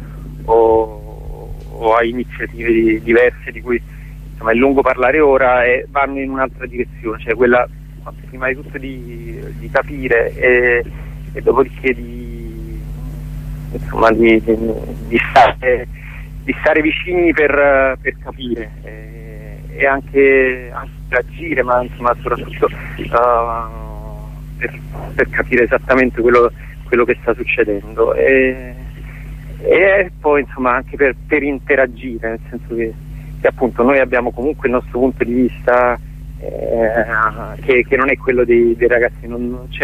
o a iniziative diverse di cui insomma è lungo parlare ora, e vanno in un'altra direzione, cioè quella prima di tutto di capire e dopodiché di stare vicini per capire e anche agire, ma insomma soprattutto per capire esattamente quello che sta succedendo e poi insomma anche per interagire, nel senso che appunto noi abbiamo comunque il nostro punto di vista che non è quello dei ragazzi, non c'è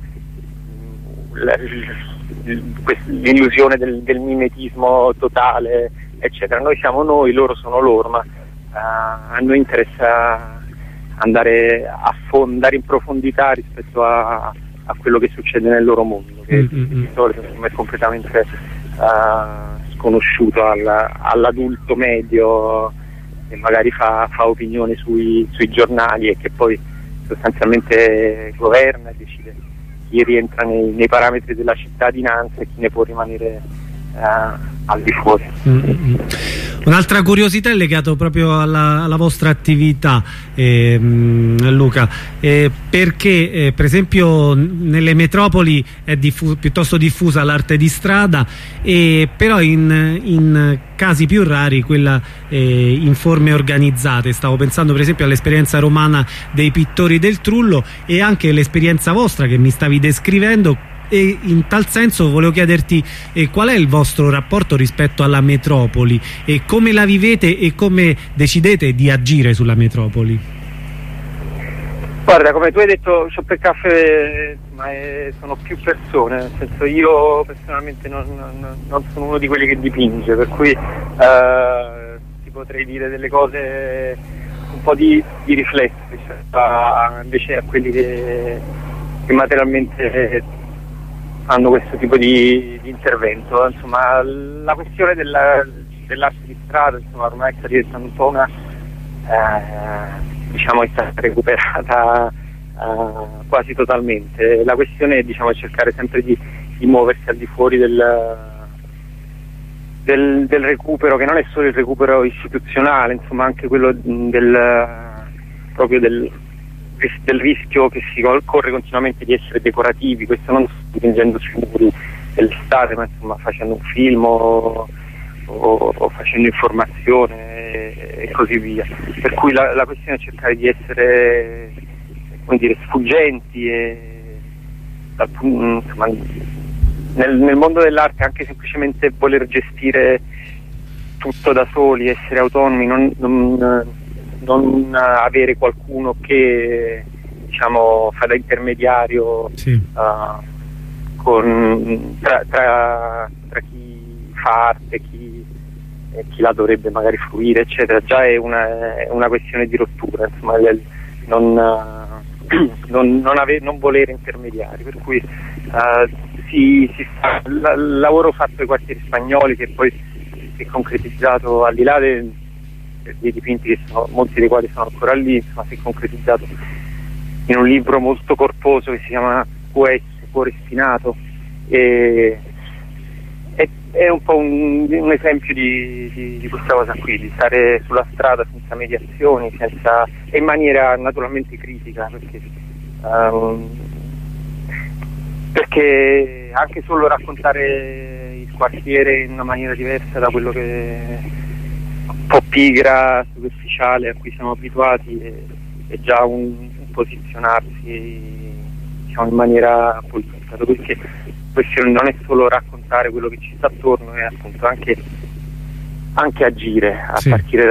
l'illusione del mimetismo totale eccetera. Noi siamo noi, loro sono loro, ma a noi interessa andare in profondità rispetto a quello che succede nel loro mondo, che di solito è completamente sconosciuto all'adulto medio che magari fa opinione sui giornali e che poi sostanzialmente governa e decide chi rientra nei parametri della cittadinanza e chi ne può rimanere al di fuori. Un'altra curiosità è legata proprio alla vostra attività, Luca, perché per esempio nelle metropoli è piuttosto diffusa l'arte di strada, però in casi più rari quella in forme organizzate. Stavo pensando per esempio all'esperienza romana dei pittori del Trullo e anche l'esperienza vostra che mi stavi descrivendo. E in tal senso volevo chiederti qual è il vostro rapporto rispetto alla metropoli e come la vivete e come decidete di agire sulla metropoli. Guarda, come tu hai detto, Shop e Caffè sono più persone, nel senso io personalmente non sono uno di quelli che dipinge, per cui ti potrei dire delle cose un po' di riflessi invece a quelli che materialmente hanno questo tipo di intervento. Insomma, la questione dell'arte di strada, insomma, ormai sta diventando un po' diciamo è stata recuperata quasi totalmente. La questione è, diciamo, cercare sempre di muoversi al di fuori del recupero, che non è solo il recupero istituzionale, insomma anche quello proprio del rischio che si corre continuamente di essere decorativi. Questo non dipingendo sui muri dell'estate, ma insomma facendo un film o facendo informazione e così via. Per cui la questione è cercare di essere, come dire, sfuggenti e insomma, nel mondo dell'arte anche semplicemente voler gestire tutto da soli, essere autonomi, non avere qualcuno che, diciamo, fa da intermediario tra chi fa arte e chi la dovrebbe magari fruire eccetera. Già è una questione di rottura, insomma, non volere intermediari, per cui il lavoro fatto ai quartieri spagnoli, che poi si è concretizzato al di là dei dipinti che molti dei quali sono ancora lì, insomma si è concretizzato in un libro molto corposo che si chiama QS, Cuore Spinato, e è un po' un esempio di questa cosa qui, di stare sulla strada senza mediazioni, e in maniera naturalmente critica, perché anche solo raccontare il quartiere in una maniera diversa da quello che un po' pigra, superficiale a cui siamo abituati è già un posizionarsi, diciamo, in maniera politica, perché questo non è solo raccontare quello che ci sta attorno, è appunto anche agire a partire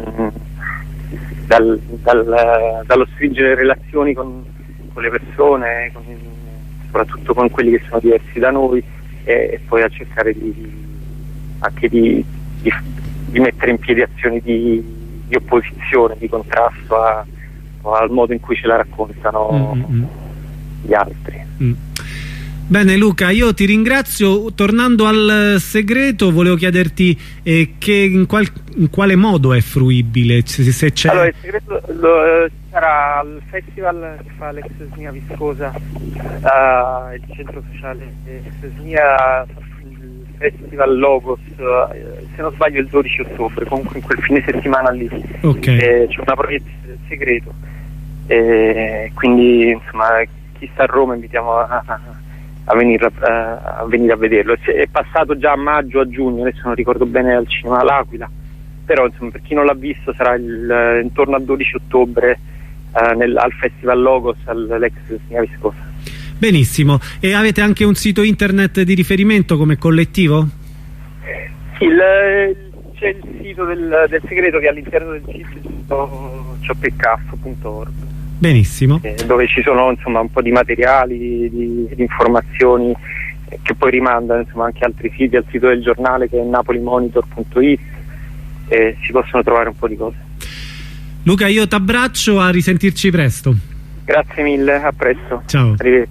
dallo stringere relazioni con le persone, soprattutto con quelli che sono diversi da noi, e poi a cercare anche di mettere in piedi azioni di opposizione, di contrasto al modo in cui ce la raccontano gli altri. Bene Luca, io ti ringrazio. Tornando al segreto, volevo chiederti in quale modo è fruibile, se c'è... Allora, il segreto sarà al festival che fa l'ex SNIA Viscosa, il centro sociale SNIA, il festival Logos, se non sbaglio il 12 ottobre, comunque in quel fine settimana lì. C'è una proiezione del segreto, quindi insomma chi sta a Roma invitiamo a venire a vederlo. È passato già a maggio, a giugno, adesso non ricordo bene, al cinema L'Aquila, però insomma per chi non l'ha visto sarà intorno al 12 ottobre al Festival Logos all'ex SNIA Viscosa. Benissimo, e avete anche un sito internet di riferimento come collettivo? Sì, c'è il sito del segreto che è all'interno del sito cioppecaf.org. Benissimo. Dove ci sono insomma un po' di materiali, di informazioni che poi rimandano insomma anche altri siti, al sito del giornale che è napolimonitor.it, e si possono trovare un po' di cose. Luca, io ti abbraccio, a risentirci presto. Grazie mille, a presto. Ciao. Arrivederci.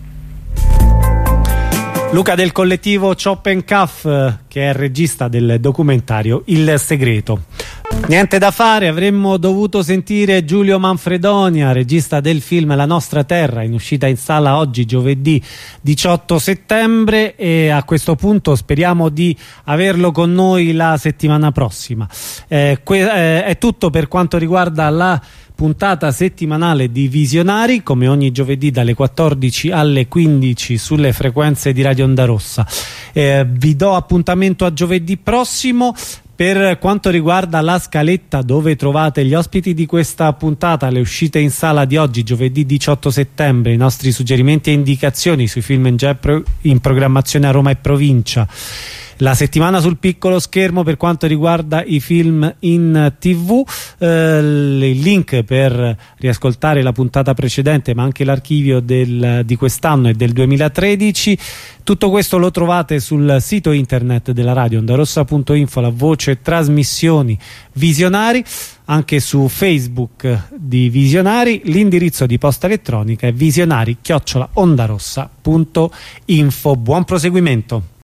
Luca del collettivo Chop&Cuff, che è il regista del documentario Il Segreto. Niente da fare, avremmo dovuto sentire Giulio Manfredonia, regista del film La nostra terra, in uscita in sala oggi giovedì 18 settembre, e a questo punto speriamo di averlo con noi la settimana prossima. È tutto per quanto riguarda la puntata settimanale di Visionari, come ogni giovedì dalle 14 alle 15 sulle frequenze di Radio Onda Rossa. Vi do appuntamento a giovedì prossimo. Per quanto riguarda la scaletta, dove trovate gli ospiti di questa puntata, le uscite in sala di oggi giovedì 18 settembre, i nostri suggerimenti e indicazioni sui film in programmazione a Roma e provincia, la settimana sul piccolo schermo per quanto riguarda i film in TV, il link per riascoltare la puntata precedente ma anche l'archivio di quest'anno e del 2013, tutto questo lo trovate sul sito internet della radio ondarossa.info, la voce trasmissioni Visionari, anche su Facebook di Visionari. L'indirizzo di posta elettronica è visionari@ondarossa.info. Buon proseguimento.